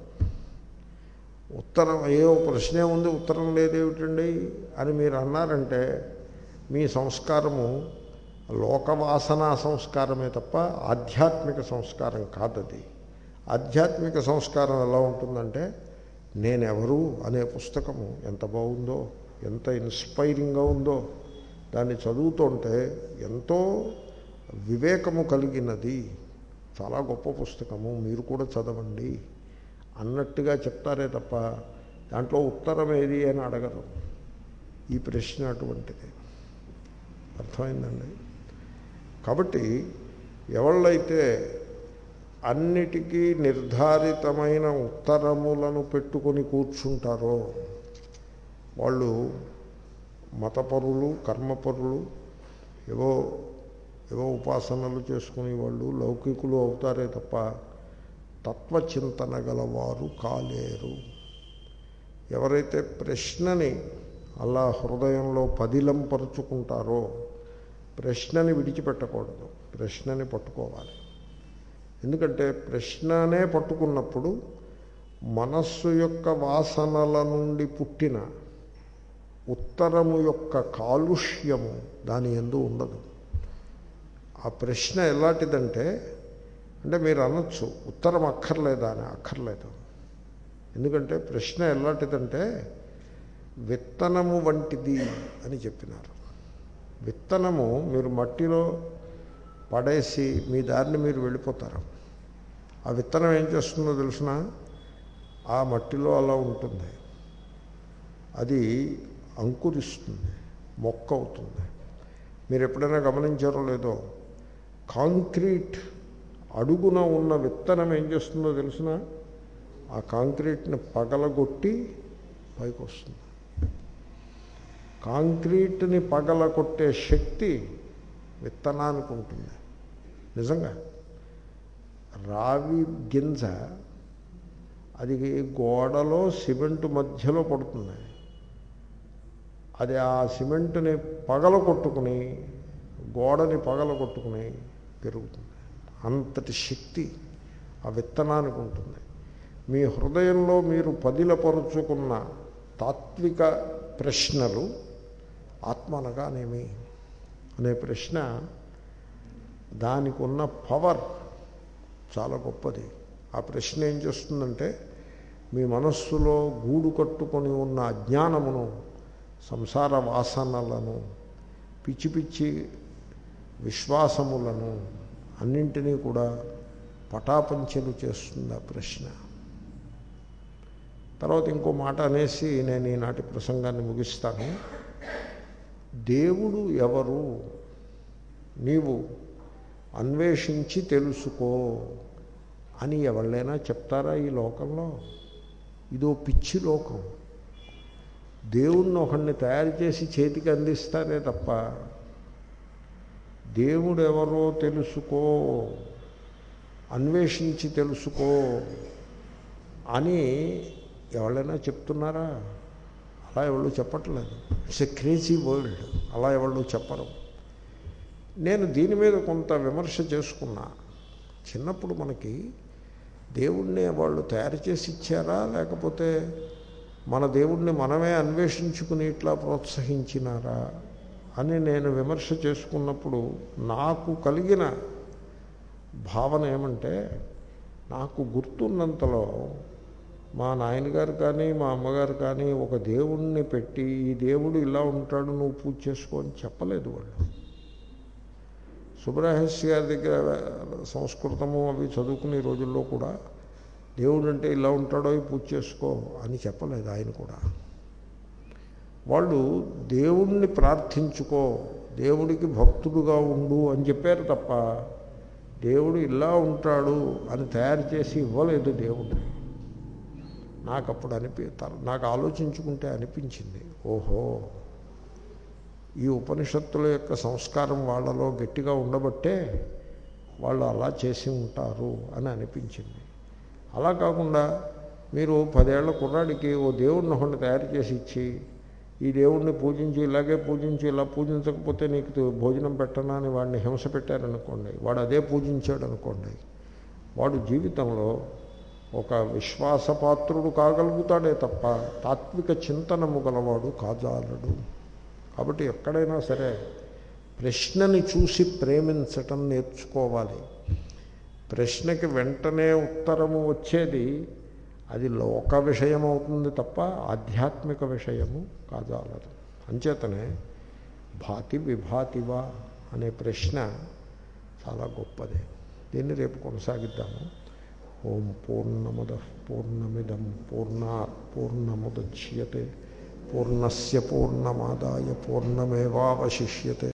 ఉత్తరం ఏవో ప్రశ్నే ఉంది, ఉత్తరం లేదేమిటండి అని మీరు అన్నారంటే మీ సంస్కారము లోకవాసనా సంస్కారమే తప్ప ఆధ్యాత్మిక సంస్కారం కాదది. ఆధ్యాత్మిక సంస్కారం ఎలా ఉంటుందంటే నేనెవరు అనే పుస్తకము ఎంత బాగుందో, ఎంత ఇన్స్పైరింగ్గా ఉందో, దాన్ని చదువుతుంటే ఎంతో వివేకము కలిగినది, చాలా గొప్ప పుస్తకము, మీరు కూడా చదవండి అన్నట్టుగా చెప్తారే తప్ప దాంట్లో ఉత్తరం ఏది అని అడగరు. ఈ ప్రశ్న అటువంటిది. అర్థమైందండి? కాబట్టి ఎవళ్ళైతే అన్నిటికీ నిర్ధారితమైన ఉత్తరములను పెట్టుకొని కూర్చుంటారో వాళ్ళు మతపరులు, కర్మపరులు, ఏవో ఏవో ఉపాసనలు చేసుకునే వాళ్ళు లౌకికులు అవుతారే తప్ప తత్వచింతన గలవారు కాలేరు. ఎవరైతే ప్రశ్నని అలా హృదయంలో పదిలంపరుచుకుంటారో, ప్రశ్నని విడిచిపెట్టకూడదు, ప్రశ్నని పట్టుకోవాలి. ఎందుకంటే ప్రశ్ననే పట్టుకున్నప్పుడు మనస్సు యొక్క వాసనల నుండి పుట్టిన ఉత్తరము యొక్క కాలుష్యము దాని యందు ఉండదు. ఆ ప్రశ్న ఎలాంటిదంటే, అంటే మీరు అనొచ్చు ఉత్తరం అక్కర్లేదా అని. అక్కర్లేదు. ఎందుకంటే ప్రశ్న ఎలాంటిదంటే విత్తనము వంటిది అని చెప్పినారు. విత్తనము మీరు మట్టిలో పడేసి మీ దారిని మీరు వెళ్ళిపోతారు. ఆ విత్తనం ఏం చేస్తుందో తెలుసిన, ఆ మట్టిలో అలా ఉంటుంది, అది అంకురిస్తుంది, మొక్క అవుతుంది. మీరు ఎప్పుడైనా గమనించారో లేదో, కాంక్రీట్ అడుగున ఉన్న విత్తనం ఏం చేస్తుందో తెలిసిన, ఆ కాంక్రీట్ని పగలగొట్టి పైకి వస్తుంది. కాంక్రీట్ని పగలగొట్టే శక్తి విత్తనానికి ఉంటుంది. నిజంగా రావి గింజ అది గోడలో సిమెంటు మధ్యలో పడుతుంది, అది ఆ సిమెంటుని పగల కొట్టుకుని గోడని పగల కొట్టుకుని పెరుగుతుంది. అంతటి శక్తి ఆ విత్తనానికి ఉంటుంది. మీ హృదయంలో మీరు పదిలపరుచుకున్న తాత్విక ప్రశ్నలు ఆత్మ అనగానేమి అనే ప్రశ్న, దానికి ఉన్న పవర్ చాలా గొప్పది. ఆ ప్రశ్న ఏం చేస్తుందంటే మీ మనస్సులో గూడు కట్టుకొని ఉన్న అజ్ఞానమును, సంసార వాసనలను, పిచ్చి పిచ్చి విశ్వాసములను అన్నింటినీ కూడా పటాపంచలు చేస్తుంది ఆ ప్రశ్న. తర్వాత ఇంకో మాట అనేసి నేను ఈనాటి ప్రసంగాన్ని ముగిస్తాను. దేవుడు ఎవరు నీవు అన్వేషించి తెలుసుకో అని ఎవళ్ళైనా చెప్తారా ఈ లోకంలో? ఇదో పిచ్చి లోకం. దేవుణ్ణి ఒకడిని తయారు చేసి చేతికి అందిస్తారే తప్ప దేవుడు ఎవరో తెలుసుకో, అన్వేషించి తెలుసుకో అని ఎవరైనా చెప్తున్నారా? అలా ఎవరు చెప్పట్లేదు. It's a crazy world. అలా ఎవరు చెప్పరు. నేను దీని మీద కొంత విమర్శ చేసుకున్నా. చిన్నప్పుడు మనకి దేవుణ్ణి వాళ్ళు తయారు చేసి ఇచ్చారా, లేకపోతే మన దేవుణ్ణి మనమే అన్వేషించుకుని ఇట్లా ప్రోత్సహించినారా అని నేను విమర్శ చేసుకున్నప్పుడు నాకు కలిగిన భావన ఏమంటే, నాకు గుర్తున్నంతలో మా నాయనగారు కానీ మా అమ్మగారు కానీ ఒక దేవుణ్ణి పెట్టి ఈ దేవుడు ఇలా ఉంటాడు నువ్వు పూజ చేసుకో అని చెప్పలేదు వాళ్ళు. సుబ్రహ్మణ్య గారి దగ్గర సంస్కృతము అవి చదువుకునే రోజుల్లో కూడా దేవుడు అంటే ఇలా ఉంటాడో పూజ చేసుకో అని చెప్పలేదు ఆయన కూడా. వాళ్ళు దేవుణ్ణి ప్రార్థించుకో, దేవుడికి భక్తుడుగా ఉండు అని చెప్పారు తప్ప దేవుడు ఇలా ఉంటాడు అని తయారు చేసి ఇవ్వలేదు దేవుడు. నాకు అప్పుడు అనిపి నాకు ఆలోచించుకుంటే అనిపించింది, ఓహో ఈ ఉపనిషత్తుల యొక్క సంస్కారం వాళ్ళలో గట్టిగా ఉండబట్టే వాళ్ళు అలా చేసి ఉంటారు అని అనిపించింది. అలా కాకుండా మీరు పదేళ్ల కుర్రాడికి ఓ దేవుడిని ఒకటి తయారు చేసి ఇచ్చి ఈ దేవుణ్ణి పూజించి ఇలాగే పూజించి ఇలా పూజించకపోతే నీకు భోజనం పెట్టనా అని వాడిని హింస పెట్టారనుకోండి, వాడు అదే పూజించాడు అనుకోండి, వాడు జీవితంలో ఒక విశ్వాసపాత్రుడు కాగలుగుతాడే తప్ప తాత్విక చింతనము గలవాడు కాజాలడు. కాబట్టి ఎక్కడైనా సరే ప్రశ్నని చూసి ప్రేమించటం నేర్చుకోవాలి. ప్రశ్నకి వెంటనే ఉత్తరము వచ్చేది అది లోక విషయం అవుతుంది తప్ప ఆధ్యాత్మిక విషయము కాజాలదు. అంచేతనే భాతి విభాతివా అనే ప్రశ్న చాలా గొప్పది. దీన్ని రేపు కొనసాగిద్దాము. ఓం పూర్ణమద పూర్ణమిదం పూర్ణాత్ పూర్ణముద్యతే పూర్ణస్య పూర్ణమాదాయ పూర్ణమేవావశిష్యతే.